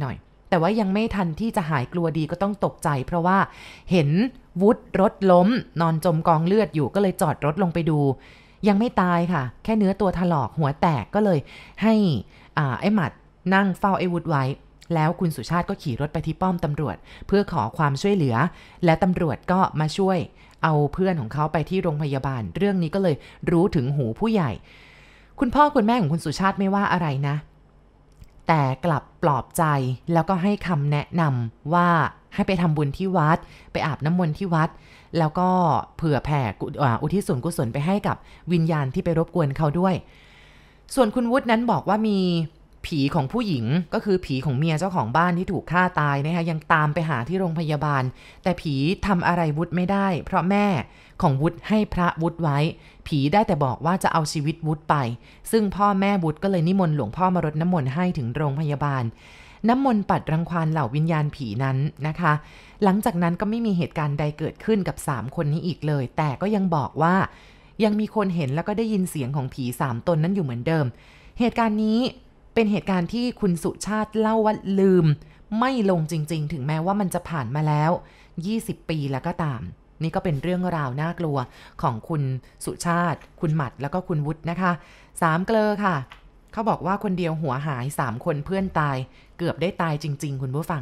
แต่ว่ายังไม่ทันที่จะหายกลัวดีก็ต้องตกใจเพราะว่าเห็นวุฒิรถล้มนอนจมกองเลือดอยู่ก็เลยจอดรถลงไปดูยังไม่ตายค่ะแค่เนื้อตัวถลอกหัวแตกก็เลยให้อ่าไอ้หมัดนั่งเฝ้าไอ้วุฒิไว้แล้วคุณสุชาติก็ขี่รถไปที่ป้อมตำรวจเพื่อขอความช่วยเหลือและตำรวจก็มาช่วยเอาเพื่อนของเขาไปที่โรงพยาบาลเรื่องนี้ก็เลยรู้ถึงหูผู้ใหญ่คุณพ่อคุณแม่ของคุณสุชาติไม่ว่าอะไรนะแต่กลับปลอบใจแล้วก็ให้คำแนะนำว่าให้ไปทำบุญที่วัดไปอาบน้ำมนต์ที่วัดแล้วก็เผื่อแผ่อุทิศส่วนกุศลไปให้กับวิญญาณที่ไปรบกวนเขาด้วยส่วนคุณวุฒินั้นบอกว่ามีผีของผู้หญิงก็คือผีของเมียเจ้าของบ้านที่ถูกฆ่าตายนะคะยังตามไปหาที่โรงพยาบาลแต่ผีทำอะไรวุฒิไม่ได้เพราะแม่ของวุฒิให้พระวุฒิไว้ผีได้แต่บอกว่าจะเอาชีวิตวุฒิไปซึ่งพ่อแม่วุฒิก็เลยนิมนต์หลวงพ่อมารดน้ำมนต์ให้ถึงโรงพยาบาลน้ำมนต์ปัดรังควานเหล่าวิญญาณผีนั้นนะคะหลังจากนั้นก็ไม่มีเหตุการณ์ใดเกิดขึ้นกับสามคนนี้อีกเลยแต่ก็ยังบอกว่ายังมีคนเห็นแล้วก็ได้ยินเสียงของผีสามตนนั้นอยู่เหมือนเดิมเหตุการณ์นี้เป็นเหตุการณ์ที่คุณสุชาติเล่าว่าลืมไม่ลงจริงๆถึงแม้ว่ามันจะผ่านมาแล้วยี่สิบปีแล้วก็ตามนี่ก็เป็นเรื่องราวน่ากลัวของคุณสุชาติคุณหมัดแล้วก็คุณวุฒินะคะสามเกลอค่ะเขาบอกว่าคนเดียวหัวหายสามคนเพื่อนตายเกือบได้ตายจริงๆคุณผู้ฟัง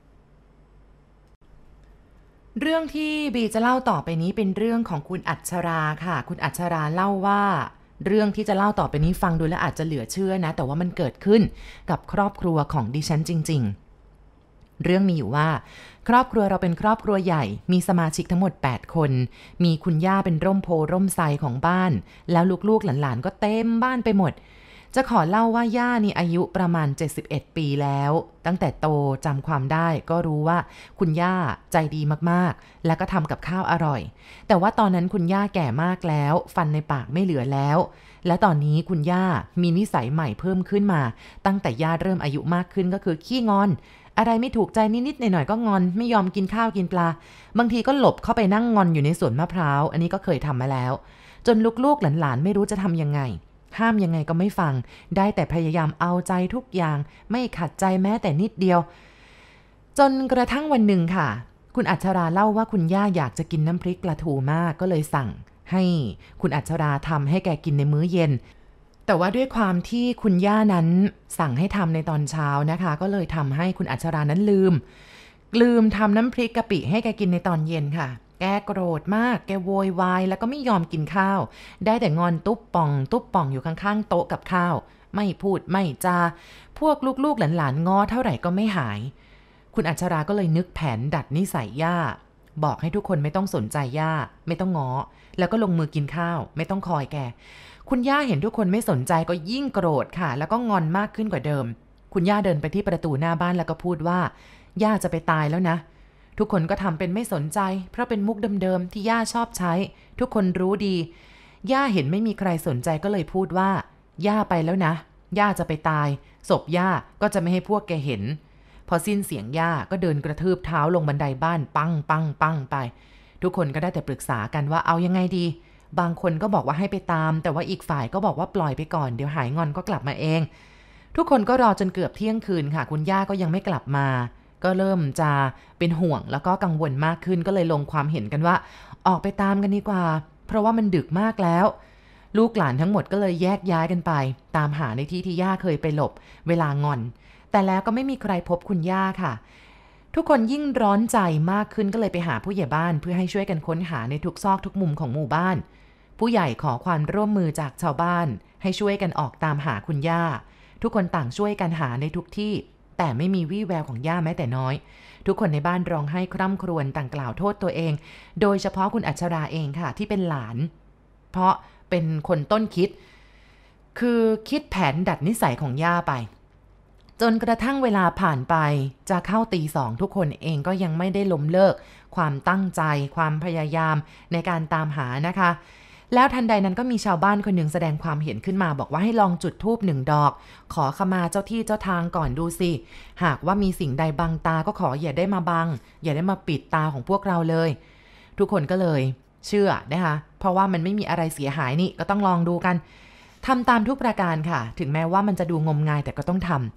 เรื่องที่บีจะเล่าต่อไปนี้เป็นเรื่องของคุณอัชราค่ะคุณอัชราเล่าว่าเรื่องที่จะเล่าต่อไปนี้ฟังดูแล้วอาจจะเหลือเชื่อนะแต่ว่ามันเกิดขึ้นกับครอบครัวของดิฉันจริงๆเรื่องมีอยู่ว่าครอบครัวเราเป็นครอบครัวใหญ่มีสมาชิกทั้งหมดแปดคนมีคุณย่าเป็นร่มโพร่มไทรของบ้านแล้วลูกๆหลานๆก็เต็มบ้านไปหมดจะขอเล่าว่าย่านี่อายุประมาณเจ็ดสิบเอ็ดปีแล้วตั้งแต่โตจำความได้ก็รู้ว่าคุณย่าใจดีมากๆและก็ทำกับข้าวอร่อยแต่ว่าตอนนั้นคุณย่าแก่มากแล้วฟันในปากไม่เหลือแล้วและตอนนี้คุณย่ามีนิสัยใหม่เพิ่มขึ้นมาตั้งแต่ย่าเริ่มอายุมากขึ้นก็คือขี้งอนอะไรไม่ถูกใจนิดๆหน่อยๆก็งอนไม่ยอมกินข้าวกินปลาบางทีก็หลบเข้าไปนั่งงอนอยู่ในสวนมะพร้าวอันนี้ก็เคยทำมาแล้วจนลูกๆหลานๆไม่รู้จะทำยังไงห้ามยังไงก็ไม่ฟังได้แต่พยายามเอาใจทุกอย่างไม่ขัดใจแม้แต่นิดเดียวจนกระทั่งวันหนึ่งค่ะคุณอัชราเล่าว่าคุณย่าอยากจะกินน้ำพริกปลาทูมากก็เลยสั่งให้คุณอัชราทำให้แกกินในมื้อเย็นแต่ว่าด้วยความที่คุณย่านั้นสั่งให้ทำในตอนเช้านะคะก็เลยทำให้คุณอัชรานั้นลืมลืมทำน้ำพริกกะปิให้แกกินในตอนเย็นค่ะแกโกรธมากแกโวยวายแล้วก็ไม่ยอมกินข้าวได้แต่งอนตุ๊บป่องตุ๊บป่องอยู่ข้างๆโต๊ะกับข้าวไม่พูดไม่จาพวกลูกๆหลานๆง้อเท่าไหร่ก็ไม่หายคุณอัชราก็เลยนึกแผนดัดนิสัยย่าบอกให้ทุกคนไม่ต้องสนใจย่าไม่ต้องง้อแล้วก็ลงมือกินข้าวไม่ต้องคอยแกคุณย่าเห็นทุกคนไม่สนใจก็ยิ่งโกรธค่ะแล้วก็งอนมากขึ้นกว่าเดิมคุณย่าเดินไปที่ประตูหน้าบ้านแล้วก็พูดว่าย่าจะไปตายแล้วนะทุกคนก็ทำเป็นไม่สนใจเพราะเป็นมุกเดิมๆที่ย่าชอบใช้ทุกคนรู้ดีย่าเห็นไม่มีใครสนใจก็เลยพูดว่าย่าไปแล้วนะย่าจะไปตายศพย่าก็จะไม่ให้พวกแกเห็นพอสิ้นเสียงย่าก็เดินกระทืบเท้าลงบันไดบ้านปังปังปังไปทุกคนก็ได้แต่ปรึกษากันว่าเอายังไงดีบางคนก็บอกว่าให้ไปตามแต่ว่าอีกฝ่ายก็บอกว่าปล่อยไปก่อนเดี๋ยวหายงอนก็กลับมาเองทุกคนก็รอจนเกือบเที่ยงคืนค่ะคุณย่าก็ยังไม่กลับมาก็เริ่มจะเป็นห่วงแล้วก็กังวลมากขึ้นก็เลยลงความเห็นกันว่าออกไปตามกันดีกว่าเพราะว่ามันดึกมากแล้วลูกหลานทั้งหมดก็เลยแยกย้ายกันไปตามหาในที่ที่ย่าเคยไปหลบเวลางอนแต่แล้วก็ไม่มีใครพบคุณย่าค่ะทุกคนยิ่งร้อนใจมากขึ้นก็เลยไปหาผู้ใหญ่บ้านเพื่อให้ช่วยกันค้นหาในทุกซอกทุกมุมของหมู่บ้านผู้ใหญ่ขอความร่วมมือจากชาวบ้านให้ช่วยกันออกตามหาคุณย่าทุกคนต่างช่วยกันหาในทุกที่แต่ไม่มีวี่แววของย่าแม้แต่น้อยทุกคนในบ้านร้องไห้คร่ำครวญต่างกล่าวโทษตัวเองโดยเฉพาะคุณอัชราเองค่ะที่เป็นหลานเพราะเป็นคนต้นคิดคือคิดแผนดัดนิสัยของย่าไปจนกระทั่งเวลาผ่านไปจะเข้าตีสองทุกคนเองก็ยังไม่ได้ล้มเลิกความตั้งใจความพยายามในการตามหานะคะแล้วทันใดนั้นก็มีชาวบ้านคนหนึ่งแสดงความเห็นขึ้นมาบอกว่าให้ลองจุดธูปหนึ่งดอกขอขมาเจ้าที่เจ้าทางก่อนดูสิหากว่ามีสิ่งใดบังตาก็ขออย่าได้มาบังอย่าได้มาปิดตาของพวกเราเลยทุกคนก็เลยเชื่อนะคะเพราะว่ามันไม่มีอะไรเสียหายนี่ก็ต้องลองดูกันทำตามทุกประการค่ะถึงแม้ว่ามันจะดูงมงายแต่ก็ต้องทำ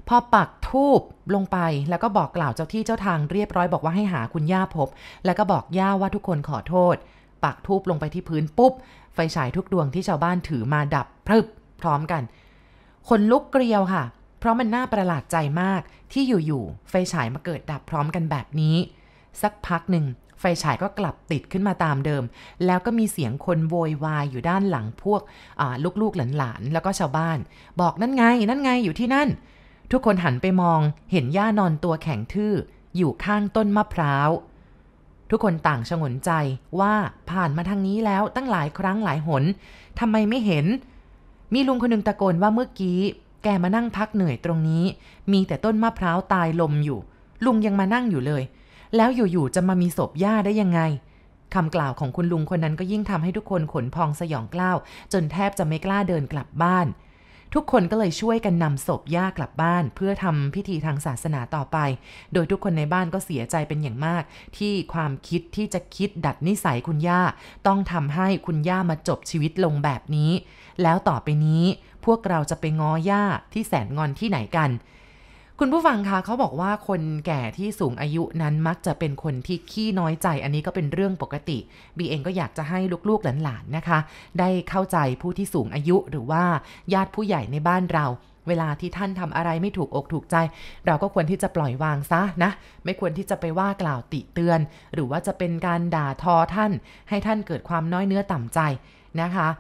พอปักธูปลงไปแล้วก็บอกกล่าวเจ้าที่เจ้าทางเรียบร้อยบอกว่าให้หาคุณย่าพบแล้วก็บอกย่าว่าทุกคนขอโทษปักธูปลงไปที่พื้นปุ๊บไฟฉายทุกดวงที่ชาวบ้านถือมาดับพรึบพร้อมกันคนลุกเกลียวค่ะเพราะมันน่าประหลาดใจมากที่อยู่ๆไฟฉายมาเกิดดับพร้อมกันแบบนี้สักพักหนึ่งไฟฉายก็กลับติดขึ้นมาตามเดิมแล้วก็มีเสียงคนโวยวายอยู่ด้านหลังพวกลูกๆหลานๆแล้วก็ชาวบ้านบอกนั่นไงนั่นไงอยู่ที่นั่นทุกคนหันไปมองเห็นย่านอนตัวแข็งทื่ออยู่ข้างต้นมะพร้าวทุกคนต่างชงนใจว่าผ่านมาทางนี้แล้วตั้งหลายครั้งหลายหนทำไมไม่เห็นมีลุงคนนึงตะโกนว่าเมื่อกี้แกมานั่งพักเหนื่อยตรงนี้มีแต่ต้นมะพร้าวตายลมอยู่ลุงยังมานั่งอยู่เลยแล้วอยู่ๆจะมามีศพย่าได้ยังไงคำกล่าวของคุณลุงคนนั้นก็ยิ่งทำให้ทุกคนขนพองสยองกล้าวจนแทบจะไม่กล้าเดินกลับบ้านทุกคนก็เลยช่วยกันนำศพย่ากลับบ้านเพื่อทำพิธีทางศาสนาต่อไปโดยทุกคนในบ้านก็เสียใจเป็นอย่างมากที่ความคิดที่จะคิดดัดนิสัยคุณย่าต้องทำให้คุณย่ามาจบชีวิตลงแบบนี้แล้วต่อไปนี้พวกเราจะไปง้อย่าที่แสนงอนที่ไหนกันคุณผู้ฟังคะเขาบอกว่าคนแก่ที่สูงอายุนั้นมักจะเป็นคนที่ขี้น้อยใจอันนี้ก็เป็นเรื่องปกติบีเองก็อยากจะให้ลูกๆหลานๆนะคะได้เข้าใจผู้ที่สูงอายุหรือว่าญาติผู้ใหญ่ในบ้านเราเวลาที่ท่านทำอะไรไม่ถูกอกถูกใจเราก็ควรที่จะปล่อยวางซะนะไม่ควรที่จะไปว่ากล่าวติเตือนหรือว่าจะเป็นการด่าทอท่านให้ท่านเกิดความน้อยเนื้อต่ำใจนะคะ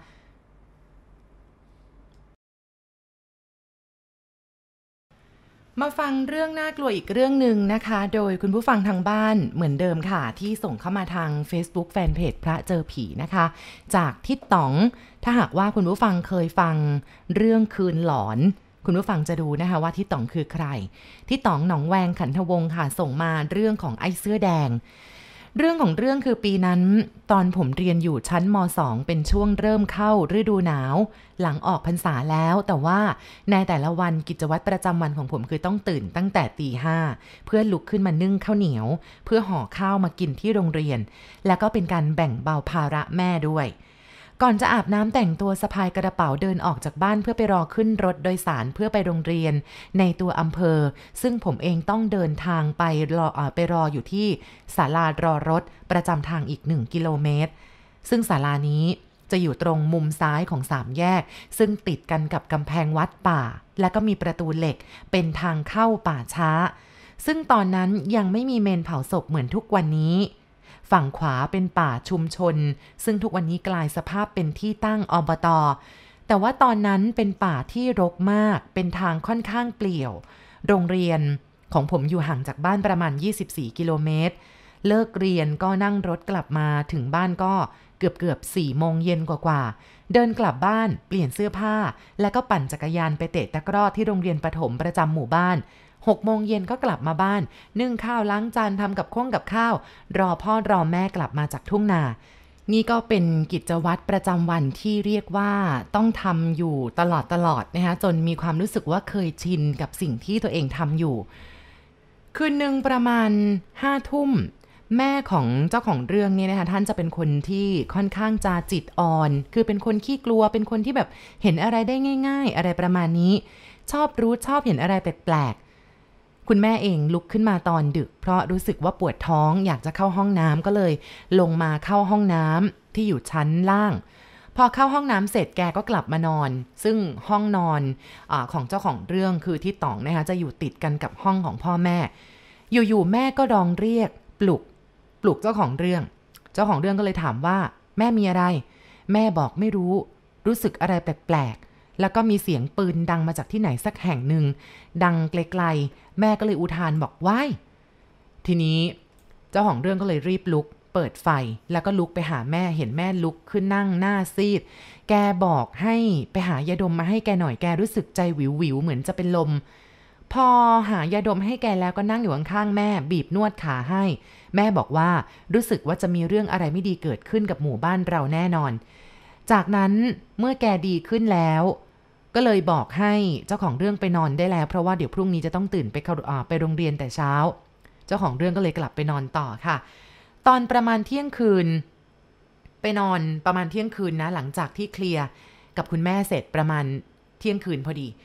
มาฟังเรื่องน่ากลัวอีกเรื่องหนึ่งนะคะโดยคุณผู้ฟังทางบ้านเหมือนเดิมค่ะที่ส่งเข้ามาทาง Facebook Fanpage พระเจอผีนะคะจากทิดต๋องถ้าหากว่าคุณผู้ฟังเคยฟังเรื่องคืนหลอนคุณผู้ฟังจะดูนะคะว่าทิดต๋องคือใครทิดต๋องหนองแวงขันทวงศ์ค่ะส่งมาเรื่องของไอ้เสื้อแดงเรื่องของเรื่องคือปีนั้นตอนผมเรียนอยู่ชั้นม.สอง เป็นช่วงเริ่มเข้าฤดูหนาวหลังออกพรรษาแล้วแต่ว่าในแต่ละวันกิจวัตรประจำวันของผมคือต้องตื่นตั้งแต่ตีห้าเพื่อลุกขึ้นมานึ่งข้าวเหนียวเพื่อห่อข้าวมากินที่โรงเรียนแล้วก็เป็นการแบ่งเบาภาระแม่ด้วยก่อนจะอาบน้ำแต่งตัวสะพายกระเป๋าเดินออกจากบ้านเพื่อไปรอขึ้นรถโดยสารเพื่อไปโรงเรียนในตัวอำเภอซึ่งผมเองต้องเดินทางไปรอไปรออยู่ที่ศาลารอรถประจำทางอีกหนึ่งกิโลเมตรซึ่งศาลานี้จะอยู่ตรงมุมซ้ายของสามแยกซึ่งติดกันกับกำแพงวัดป่าและก็มีประตูเหล็กเป็นทางเข้าป่าช้าซึ่งตอนนั้นยังไม่มีเมนเผาศพเหมือนทุกวันนี้ฝั่งขวาเป็นป่าชุมชนซึ่งทุกวันนี้กลายสภาพเป็นที่ตั้งอบต.แต่ว่าตอนนั้นเป็นป่าที่รกมากเป็นทางค่อนข้างเปลี่ยวโรงเรียนของผมอยู่ห่างจากบ้านประมาณยี่สิบสี่กิโลเมตรเลิกเรียนก็นั่งรถกลับมาถึงบ้านก็เกือบเกือบสี่โมงเย็นกว่าๆเดินกลับบ้านเปลี่ยนเสื้อผ้าแล้วก็ปั่นจักรยานไปเตะตะกร้อที่โรงเรียนประถมประจำหมู่บ้านหกโมงเย็นก็กลับมาบ้านนึ่งข้าวล้างจานทำกับข้องกับข้าวรอพ่อรอแม่กลับมาจากทุ่งนานี่ก็เป็นกิจวัตรประจำวันที่เรียกว่าต้องทำอยู่ตลอดตลอดนะคะจนมีความรู้สึกว่าเคยชินกับสิ่งที่ตัวเองทำอยู่คืนหนึ่งประมาณห้าทุ่มแม่ของเจ้าของเรื่องเนี่ยนะคะท่านจะเป็นคนที่ค่อนข้างจะจิตอ่อนคือเป็นคนขี้กลัวเป็นคนที่แบบเห็นอะไรได้ง่ายๆอะไรประมาณนี้ชอบรู้ชอบเห็นอะไรแปลกๆคุณแม่เองลุกขึ้นมาตอนดึกเพราะรู้สึกว่าปวดท้องอยากจะเข้าห้องน้ำก็เลยลงมาเข้าห้องน้ำที่อยู่ชั้นล่างพอเข้าห้องน้ำเสร็จแกก็กลับมานอนซึ่งห้องนอนอ่าของเจ้าของเรื่องคือที่ต่องนะคะจะอยู่ติดกันกับห้องของพ่อแม่อยู่ๆแม่ก็ร้องเรียกปลุกปลุกเจ้าของเรื่องเจ้าของเรื่องก็เลยถามว่าแม่มีอะไรแม่บอกไม่รู้รู้สึกอะไรแปลกๆแล้วก็มีเสียงปืนดังมาจากที่ไหนสักแห่งหนึ่งดังไกลๆแม่ก็เลยอุทานบอกว้ายทีนี้เจ้าของเรื่องก็เลยรีบลุกเปิดไฟแล้วก็ลุกไปหาแม่เห็นแม่ลุกขึ้นนั่งหน้าซีดแกบอกให้ไปหายาดมมาให้แกหน่อยแกรู้สึกใจวิววิวเหมือนจะเป็นลมพอหายาดมให้แกแล้วก็นั่งอยู่ข้างๆแม่บีบนวดขาให้แม่บอกว่ารู้สึกว่าจะมีเรื่องอะไรไม่ดีเกิดขึ้นกับหมู่บ้านเราแน่นอนจากนั้นเมื่อแกดีขึ้นแล้วก็เลยบอกให้เจ้าของเรื่องไปนอนได้แล้วเพราะว่าเดี๋ยวพรุ่งนี้จะต้องตื่นไปเข้าไปโรงเรียนแต่เช้าเจ้าของเรื่องก็เลยกลับไปนอนต่อค่ะตอนประมาณเที่ยงคืนไปนอนประมาณเที่ยงคืนนะหลังจากที่เคลียร์กับคุณแม่เสร็จประมาณเที่ยงคืนพอดี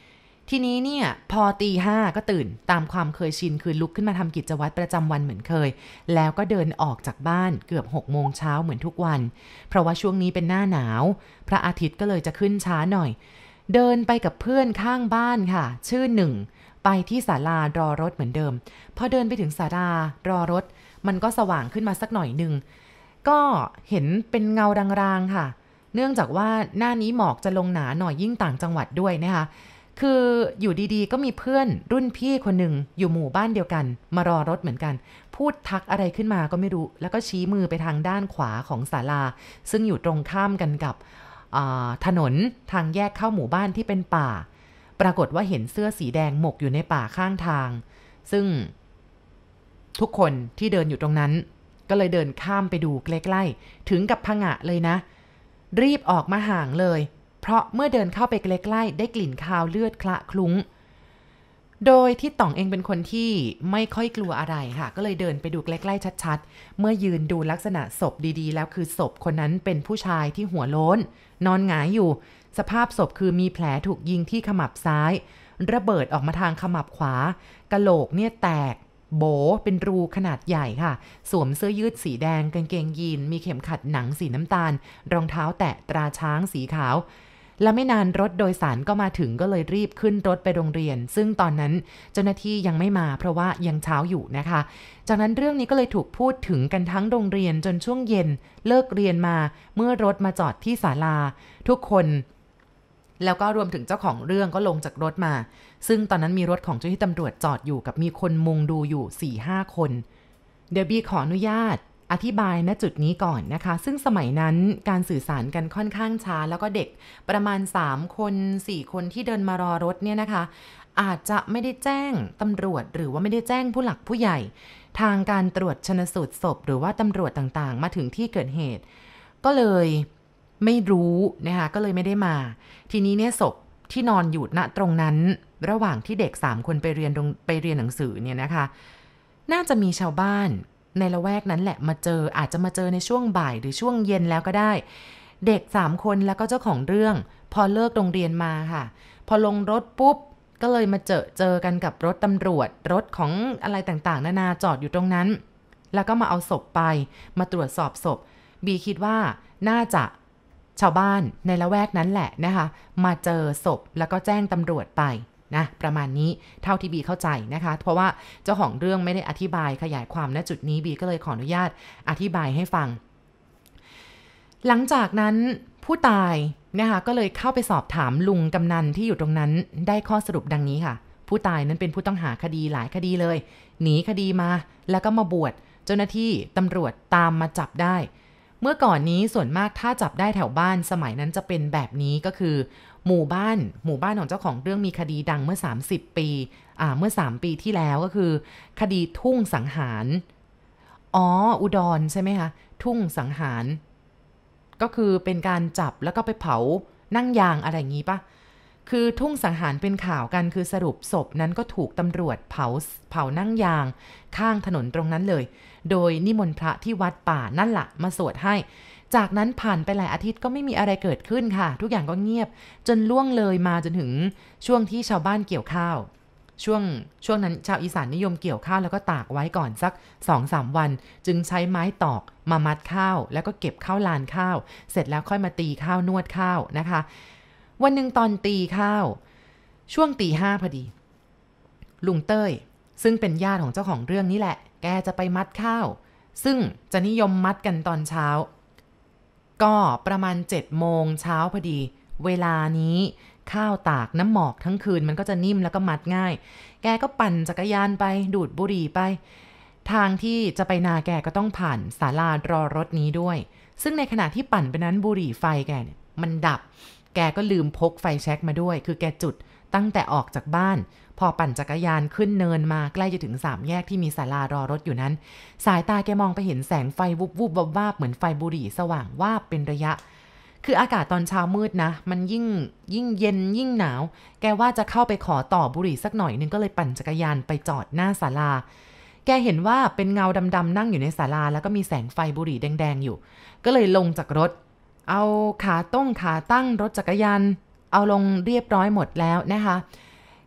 ทีนี้เนี่ยพอตีห้าก็ตื่นตามความเคยชินคือลุกขึ้นมาทำกิจวัตรประจำวันเหมือนเคยแล้วก็เดินออกจากบ้านเกือบหกโมงเช้าเหมือนทุกวันเพราะว่าช่วงนี้เป็นหน้าหนาวพระอาทิตย์ก็เลยจะขึ้นช้าหน่อยเดินไปกับเพื่อนข้างบ้านค่ะชื่อหนึ่งไปที่ศาลารอรถเหมือนเดิมพอเดินไปถึงศาลารอรถมันก็สว่างขึ้นมาสักหน่อยหนึ่งก็เห็นเป็นเงารางๆค่ะเนื่องจากว่าหน้านี้หมอกจะลงหนาหน่อยยิ่งต่างจังหวัดด้วยนะคะคืออยู่ดีๆก็มีเพื่อนรุ่นพี่คนหนึ่งอยู่หมู่บ้านเดียวกันมารอรถเหมือนกันพูดทักอะไรขึ้นมาก็ไม่รู้แล้วก็ชี้มือไปทางด้านขวาของศาลาซึ่งอยู่ตรงข้ามกันกับถนนทางแยกเข้าหมู่บ้านที่เป็นป่าปรากฏว่าเห็นเสื้อสีแดงหมกอยู่ในป่าข้างทางซึ่งทุกคนที่เดินอยู่ตรงนั้นก็เลยเดินข้ามไปดูใกล้ๆถึงกับผงะเลยนะรีบออกมาห่างเลยเพราะเมื่อเดินเข้าไปใกล้ๆได้กลิ่นคาวเลือดคละคลุ้งโดยที่ต่องเองเป็นคนที่ไม่ค่อยกลัวอะไรค่ะก็เลยเดินไปดูใกล้ๆชัดๆเมื่อยืนดูลักษณะศพดีๆแล้วคือศพคนนั้นเป็นผู้ชายที่หัวโล้นนอนหงายอยู่สภาพศพคือมีแผลถูกยิงที่ขมับซ้ายระเบิดออกมาทางขมับขวากะโหลกเนี่ยแตกโบเป็นรูขนาดใหญ่ค่ะสวมเสื้อยืดสีแดงกางเกงยีนมีเข็มขัดหนังสีน้ำตาลรองเท้าแตะตราช้างสีขาวและไม่นานรถโดยสารก็มาถึงก็เลยรีบขึ้นรถไปโรงเรียนซึ่งตอนนั้นเจ้าหน้าที่ยังไม่มาเพราะว่ายังเช้าอยู่นะคะจากนั้นเรื่องนี้ก็เลยถูกพูดถึงกันทั้งโรงเรียนจนช่วงเย็นเลิกเรียนมาเมื่อรถมาจอดที่ศาลาทุกคนแล้วก็รวมถึงเจ้าของเรื่องก็ลงจากรถมาซึ่งตอนนั้นมีรถของเจ้าหน้าที่ตำรวจจอดอยู่กับมีคนมุงดูอยู่ สี่ห้า คนเดี๋ยวบีขออนุญาตอธิบายณจุดนี้ก่อนนะคะซึ่งสมัยนั้นการสื่อสารกันค่อนข้างช้าแล้วก็เด็กประมาณสามคน สี่คนที่เดินมารอรถเนี่ยนะคะอาจจะไม่ได้แจ้งตำรวจหรือว่าไม่ได้แจ้งผู้หลักผู้ใหญ่ทางการตรวจชันสูตรศพหรือว่าตำรวจต่างๆมาถึงที่เกิดเหตุก็เลยไม่รู้นะคะก็เลยไม่ได้มาทีนี้เนี่ยศพที่นอนอยู่ณตรงนั้นระหว่างที่เด็กสามคนไปเรียนไปเรียนหนังสือเนี่ยนะคะน่าจะมีชาวบ้านในละแวกนั้นแหละมาเจออาจจะมาเจอในช่วงบ่ายหรือช่วงเย็นแล้วก็ได้เด็กสามคนแล้วก็เจ้าของเรื่องพอเลิกโรงเรียนมาค่ะพอลงรถปุ๊บก็เลยมาเจอเจอกันกับรถตำรวจรถของอะไรต่างๆนานาจอดอยู่ตรงนั้นแล้วก็มาเอาศพไปมาตรวจสอบศพบีคิดว่าน่าจะชาวบ้านในละแวกนั้นแหละนะคะมาเจอศพแล้วก็แจ้งตำรวจไปนะประมาณนี้เท่าที่บีเข้าใจนะคะเพราะว่าเจ้าของเรื่องไม่ได้อธิบายขยายความณจุดนี้บีก็เลยขออนุญาตอธิบายให้ฟังหลังจากนั้นผู้ตายนะคะก็เลยเข้าไปสอบถามลุงกำนันที่อยู่ตรงนั้นได้ข้อสรุปดังนี้ค่ะผู้ตายนั้นเป็นผู้ต้องหาคดีหลายคดีเลยหนีคดีมาแล้วก็มาบวชเจ้าหน้าที่ตำรวจตามมาจับได้เมื่อก่อนนี้ส่วนมากถ้าจับได้แถวบ้านสมัยนั้นจะเป็นแบบนี้ก็คือหมู่บ้านหมู่บ้านของเจ้าของเรื่องมีคดีดังเมื่อสามสิบปีอ่าเมื่อสามปีที่แล้วก็คือคดีทุ่งสังหารอ๋ออุดรใช่ไหมคะทุ่งสังหารก็คือเป็นการจับแล้วก็ไปเผานั่งยางอะไรอย่างงี้ปะคือทุ่งสังหารเป็นข่าวกันคือสรุปศพนั้นก็ถูกตำรวจเผาเผานั่งยางข้างถนนตรงนั้นเลยโดยนิมนต์พระที่วัดป่านั่นแหละมาสวดให้จากนั้นผ่านไปหลายอาทิตย์ก็ไม่มีอะไรเกิดขึ้นค่ะทุกอย่างก็เงียบจนล่วงเลยมาจนถึงช่วงที่ชาวบ้านเกี่ยวข้าวช่วงช่วงนั้นชาวอีสานนิยมเกี่ยวข้าวแล้วก็ตากไว้ก่อนสัก สองสาม วันจึงใช้ไม้ตอกมามัดข้าวแล้วก็เก็บข้าวลานข้าวเสร็จแล้วค่อยมาตีข้าวนวดข้าวนะคะวันหนึ่งตอนตีข้าวช่วงตีห้าพอดีลุงเต้ยซึ่งเป็นญาติของเจ้าของเรื่องนี้แหละแกจะไปมัดข้าวซึ่งจะนิยมมัดกันตอนเช้าก็ประมาณเจ็ดโมงเช้าพอดีเวลานี้ข้าวตากน้ำหมอกทั้งคืนมันก็จะนิ่มแล้วก็มัดง่ายแกก็ปั่นจักรยานไปดูดบุหรี่ไปทางที่จะไปนาแกก็ต้องผ่านศาลารอรถนี้ด้วยซึ่งในขณะที่ปั่นไปนั้นบุหรี่ไฟแกเนี่ยมันดับแกก็ลืมพกไฟแช็กมาด้วยคือแกจุดตั้งแต่ออกจากบ้านพอปั่นจักรยานขึ้นเนินมาใกล้จะถึงสามแยกที่มีศาลารอรถอยู่นั้นสายตาแกมองไปเห็นแสงไฟวุบวุบวับวาบเหมือนไฟบุหรี่สว่างวาบเป็นระยะคืออากาศตอนเช้ามืดนะมันยิ่งยิ่งเย็นยิ่งหนาวแกว่าจะเข้าไปขอต่อบุหรี่สักหน่อยนึงก็เลยปั่นจักรยานไปจอดหน้าศาลาแกเห็นว่าเป็นเงาดำๆนั่งอยู่ในศาลาแล้วก็มีแสงไฟบุหรี่แดงๆอยู่ก็เลยลงจากรถเอาขาต้งขาตั้งรถจักรยานเอาลงเรียบร้อยหมดแล้วนะคะ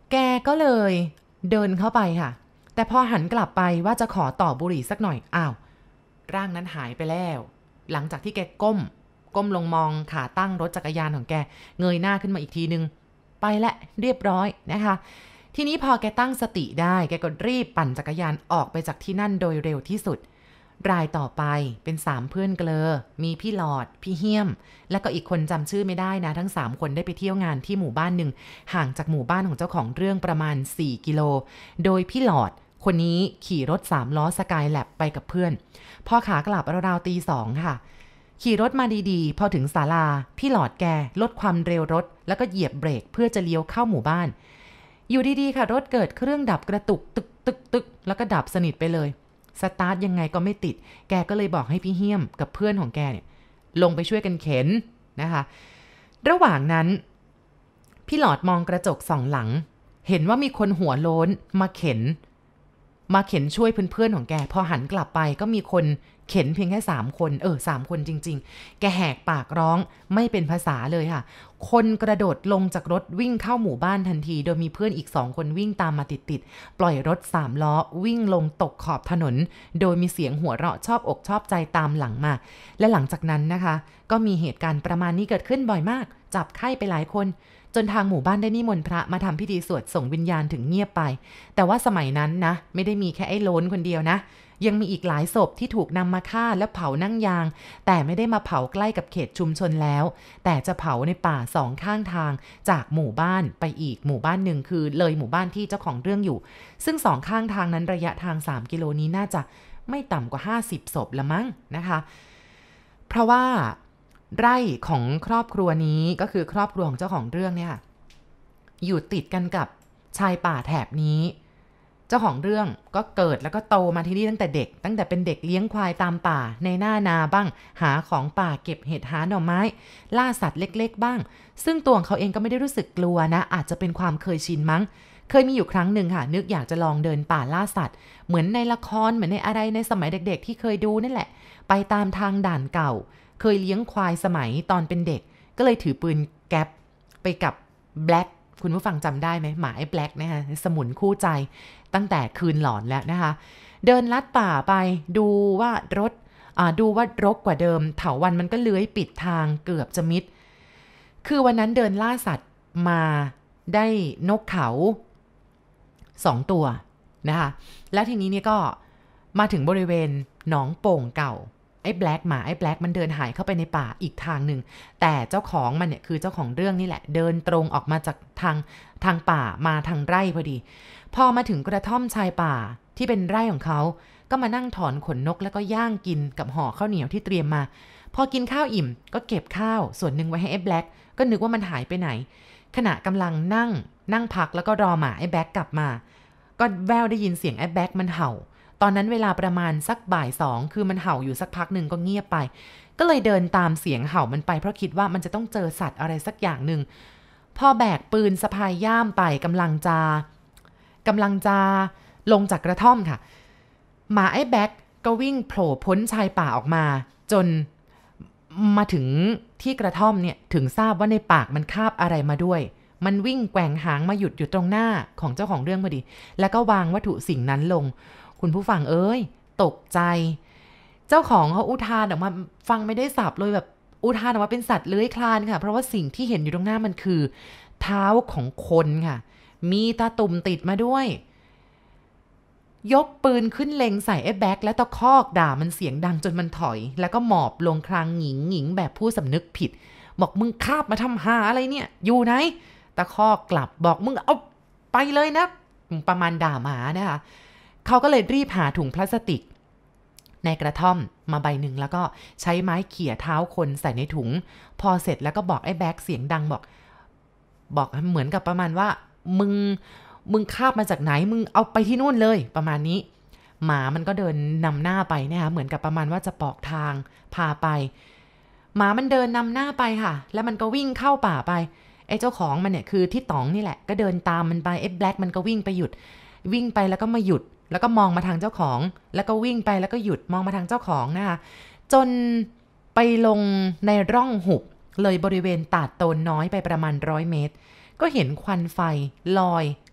แกก็เลยเดินเข้าไปค่ะแต่พอหันกลับไปว่าจะขอต่อบุหรี่สักหน่อยอ้าวร่างนั้นหายไปแล้วหลังจากที่แกก้มก้มลงมองขาตั้งรถจักรยานของแกเงยหน้าขึ้นมาอีกทีนึงไปละเรียบร้อยนะคะทีนี้พอแกตั้งสติได้แกก็รีบปั่นจักรยานออกไปจากที่นั่นโดยเร็วที่สุดรายต่อไปเป็นสามเพื่อนเกลอมีพี่หลอดพี่เฮี้ยมและก็อีกคนจำชื่อไม่ได้นะทั้งสามคนได้ไปเที่ยวงานที่หมู่บ้านหนึ่งห่างจากหมู่บ้านของเจ้าของเรื่องประมาณสี่กิโลโดยพี่หลอดคนนี้ขี่รถสามล้อสกายแลบไปกับเพื่อนพอขากลับราวๆตีสองค่ะขี่รถมาดีๆพอถึงศาลาพี่หลอดแกลดความเร็วรถแล้วก็เหยียบเบรกเพื่อจะเลี้ยวเข้าหมู่บ้านอยู่ดีๆค่ะรถเกิดเครื่องดับกระตุกตึกตึกตึกแล้วก็ดับสนิทไปเลยสตาร์ทยังไงก็ไม่ติดแกก็เลยบอกให้พี่เฮี้ยมกับเพื่อนของแกเนี่ยลงไปช่วยกันเข็นนะคะระหว่างนั้นพี่หลอดมองกระจกส่องหลังเห็นว่ามีคนหัวโล้นมาเข็นมาเข็นช่วยเพื่อนๆของแกพอหันกลับไปก็มีคนเข็นเพียงแค่สามคนเออสามคนจริงๆแกแหกปากร้องไม่เป็นภาษาเลยค่ะคนกระโดดลงจากรถวิ่งเข้าหมู่บ้านทันทีโดยมีเพื่อนอีกสองคนวิ่งตามมาติดๆปล่อยรถสามล้อวิ่งลงตกขอบถนนโดยมีเสียงหัวเราะชอบอกชอบใจตามหลังมาและหลังจากนั้นนะคะก็มีเหตุการณ์ประมาณนี้เกิดขึ้นบ่อยมากจับไข้ไปหลายคนจนทางหมู่บ้านได้นิมนต์พระมาทำพิธีสวดส่งวิญญาณถึงเงียบไปแต่ว่าสมัยนั้นนะไม่ได้มีแค่ไอ้โล้นคนเดียวนะยังมีอีกหลายศพที่ถูกนำมาฆ่าและเผานั่งยางแต่ไม่ได้มาเผาใกล้กับเขตชุมชนแล้วแต่จะเผาในป่าสองข้างทางจากหมู่บ้านไปอีกหมู่บ้านหนึ่งคือเลยหมู่บ้านที่เจ้าของเรื่องอยู่ซึ่งสองข้างทางนั้นระยะทางสามกิโลนี้น่าจะไม่ต่ำกว่าห้าสิบศพละมั้งนะคะเพราะว่าไร่ของครอบครัวนี้ก็คือครอบครัวของเจ้าของเรื่องเนี่ยอยู่ติดกันกับชายป่าแถบนี้เจ้าของเรื่องก็เกิดแล้วก็โตมาที่นี่ตั้งแต่เด็กตั้งแต่เป็นเด็กเลี้ยงควายตามป่าในหน้านาบ้างหาของป่าเก็บเห็ดหาหน่อไม้ล่าสัตว์เล็กๆบ้างซึ่งตัวของเขาเองก็ไม่ได้รู้สึกกลัวนะอาจจะเป็นความเคยชินมั้งเคยมีอยู่ครั้งหนึ่งค่ะนึกอยากจะลองเดินป่าล่าสัตว์เหมือนในละครเหมือนในอะไรในสมัยเด็กๆที่เคยดูนั่นแหละไปตามทางด่านเก่าเคยเลี้ยงควายสมัยตอนเป็นเด็กก็เลยถือปืนแก๊ปไปกับแบล็คคุณผู้ฟังจำได้ไหมหมาไอ้แบล็คนะคะสมุนคู่ใจตั้งแต่คืนหลอนแล้วนะคะเดินลัดป่าไปดูว่ารถดูว่ารกกว่าเดิมเถาวัลย์มันก็เลื้อยปิดทางเกือบจะมิดคือวันนั้นเดินล่าสัตว์มาได้นกเขาสองตัวนะคะแล้วทีนี้เนี่ยก็มาถึงบริเวณหนองโป่งเก่าไอ้แบล็คหมาไอ้แบล็คมันเดินหายเข้าไปในป่าอีกทางหนึ่งแต่เจ้าของมันเนี่ยคือเจ้าของเรื่องนี่แหละเดินตรงออกมาจากทางทางป่ามาทางไร่พอดีพอมาถึงกระท่อมชายป่าที่เป็นไร่ของเขาก็มานั่งถอนขนนกแล้วก็ย่างกินกับห่อข้าวเหนียวที่เตรียมมาพอกินข้าวอิ่มก็เก็บข้าวส่วนหนึ่งไว้ให้ไอ้แบล็คก็นึกว่ามันหายไปไหนขณะกำลังนั่งนั่งพักแล้วก็รอหมาไอ้แบล็คกลับมาก็แววได้ยินเสียงไอ้แบล็คมันเห่าตอนนั้นเวลาประมาณสักบ่ายสองคือมันเห่าอยู่สักพักหนึ่งก็เงียบไปก็เลยเดินตามเสียงเห่ามันไปเพราะคิดว่ามันจะต้องเจอสัตว์อะไรสักอย่างหนึ่งพอแบกปืนสะพายย่ามไปกำลังจะกำลังจะลงจากกระท่อมค่ะหมาไอ้แบ็คก็วิ่งโผล่พ้นชายป่าออกมาจนมาถึงที่กระท่อมเนี่ยถึงทราบว่าในปากมันคาบอะไรมาด้วยมันวิ่งแกว่งหางมาหยุดอยู่ตรงหน้าของเจ้าของเรื่องพอดีแล้วก็วางวัตถุสิ่งนั้นลงคุณผู้ฟังเอ้ยตกใจเจ้าของเขาอุทานออกมาฟังไม่ได้สับเลยแบบอุทานออกมาเป็นสัตว์เลื้อยคลานค่ะเพราะว่าสิ่งที่เห็นอยู่ตรงหน้ามันคือเท้าของคนค่ะมีตาตุ่มติดมาด้วยยกปืนขึ้นเล็งใส่ไอ้แบ็คและตะคอกด่ามันเสียงดังจนมันถอยแล้วก็หมอบลงคลางหงิงหงิงแบบผู้สำนึกผิดบอกมึงคาบมาทำหาอะไรเนี่ยอยู่ไหนตะคอกกลับบอกมึงเอาไปเลยนะประมาณด่าหมานะคะเขาก็เลยรีบหาถุงพลาสติกในกระท่อมมาใบหนึ่งแล้วก็ใช้ไม้เขี่ยเท้าคนใส่ในถุงพอเสร็จแล้วก็บอกไอ้แบ็คเสียงดังบอกบอกเหมือนกับประมาณว่ามึงมึงคาบมาจากไหนมึงเอาไปที่นู่นเลยประมาณนี้หมามันก็เดินนำหน้าไปนะคะเหมือนกับประมาณว่าจะบอกทางพาไปหมามันเดินนำหน้าไปค่ะแล้วมันก็วิ่งเข้าป่าไปไอ้เจ้าของมันเนี่ยคือที่ต๋องนี่แหละก็เดินตามมันไปไอ้แบล็คมันก็วิ่งไปหยุดวิ่งไปแล้วก็มาหยุดแล้วก็มองมาทางเจ้าของแล้วก็วิ่งไปแล้วก็หยุดมองมาทางเจ้าของนะคะจนไปลงในร่องหุบเลยบริเวณตาดโตนน้อยไปประมาณร้อยเมตรก็เห็นควันไฟลอย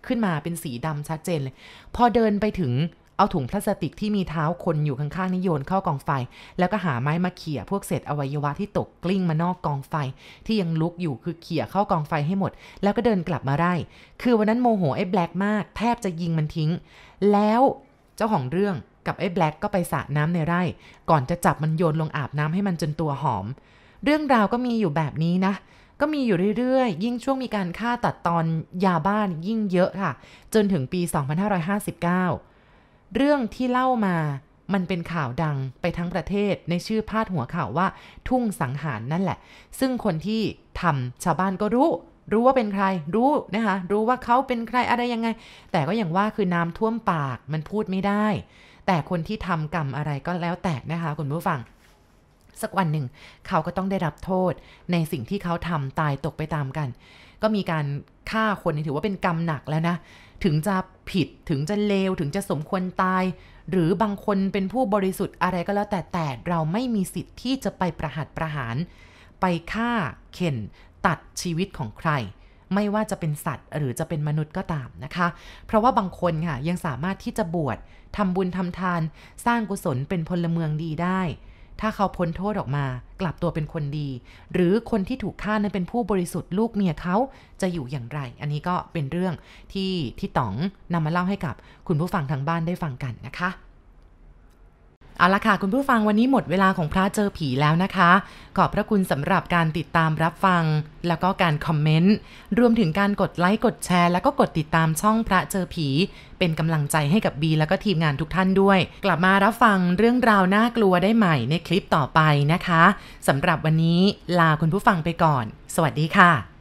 ขึ้นมาเป็นสีดำชัดเจนเลยพอเดินไปถึงเอาถุงพลาสติกที่มีเท้าคนอยู่ข้างๆนี่โยนเข้ากองไฟแล้วก็หาไม้มาเขี่ยพวกเศษอวัยวะที่ตกกลิ้งมานอกกองไฟที่ยังลุกอยู่คือเขี่ยเข้ากองไฟให้หมดแล้วก็เดินกลับมาไล่คือวันนั้นโมโหไอ้แบล็กมากแทบจะยิงมันทิ้งแล้วเจ้าของเรื่องกับไอ้แบล็กก็ไปสระน้ำในไร่ก่อนจะจับมันโยนลงอาบน้ำให้มันจนตัวหอมเรื่องราวก็มีอยู่แบบนี้นะก็มีอยู่เรื่อยๆยิ่งช่วงมีการฆ่าตัดตอนยาบ้านยิ่งเยอะค่ะจนถึงปีสองพันห้าร้อยห้าสิบเก้าเรื่องที่เล่ามามันเป็นข่าวดังไปทั้งประเทศในชื่อพาดหัวข่าวว่าทุ่งสังหารนั่นแหละซึ่งคนที่ทำชาวบ้านก็รู้รู้ว่าเป็นใครรู้นะคะรู้ว่าเขาเป็นใครอะไรยังไงแต่ก็อย่างว่าคือน้ำท่วมปากมันพูดไม่ได้แต่คนที่ทำกรรมอะไรก็แล้วแต่นะคะคุณผู้ฟังสักวันหนึ่งเขาก็ต้องได้รับโทษในสิ่งที่เขาทำตายตกไปตามกันก็มีการฆ่าคนนี่ถือว่าเป็นกรรมหนักแล้วนะถึงจะผิดถึงจะเลวถึงจะสมควรตายหรือบางคนเป็นผู้บริสุทธิ์อะไรก็แล้วแต่แต่เราไม่มีสิทธิ์ที่จะไปประหัตประหารไปฆ่าเข็นตัดชีวิตของใครไม่ว่าจะเป็นสัตว์หรือจะเป็นมนุษย์ก็ตามนะคะเพราะว่าบางคนค่ะยังสามารถที่จะบวชทำบุญทำทานสร้างกุศลเป็นพลเมืองดีได้ถ้าเขาพ้นโทษออกมากลับตัวเป็นคนดีหรือคนที่ถูกฆ่านั้นเป็นผู้บริสุทธิ์ลูกเมียเขาจะอยู่อย่างไรอันนี้ก็เป็นเรื่องที่ที่ต๋องนำมาเล่าให้กับคุณผู้ฟังทางบ้านได้ฟังกันนะคะเอาละค่ะคุณผู้ฟังวันนี้หมดเวลาของพระเจอผีแล้วนะคะขอบพระคุณสำหรับการติดตามรับฟังแล้วก็การคอมเมนต์รวมถึงการกดไลค์กดแชร์แล้วก็กดติดตามช่องพระเจอผีเป็นกำลังใจให้กับบีแล้วก็ทีมงานทุกท่านด้วยกลับมารับฟังเรื่องราวน่ากลัวได้ใหม่ในคลิปต่อไปนะคะสำหรับวันนี้ลาคุณผู้ฟังไปก่อนสวัสดีค่ะ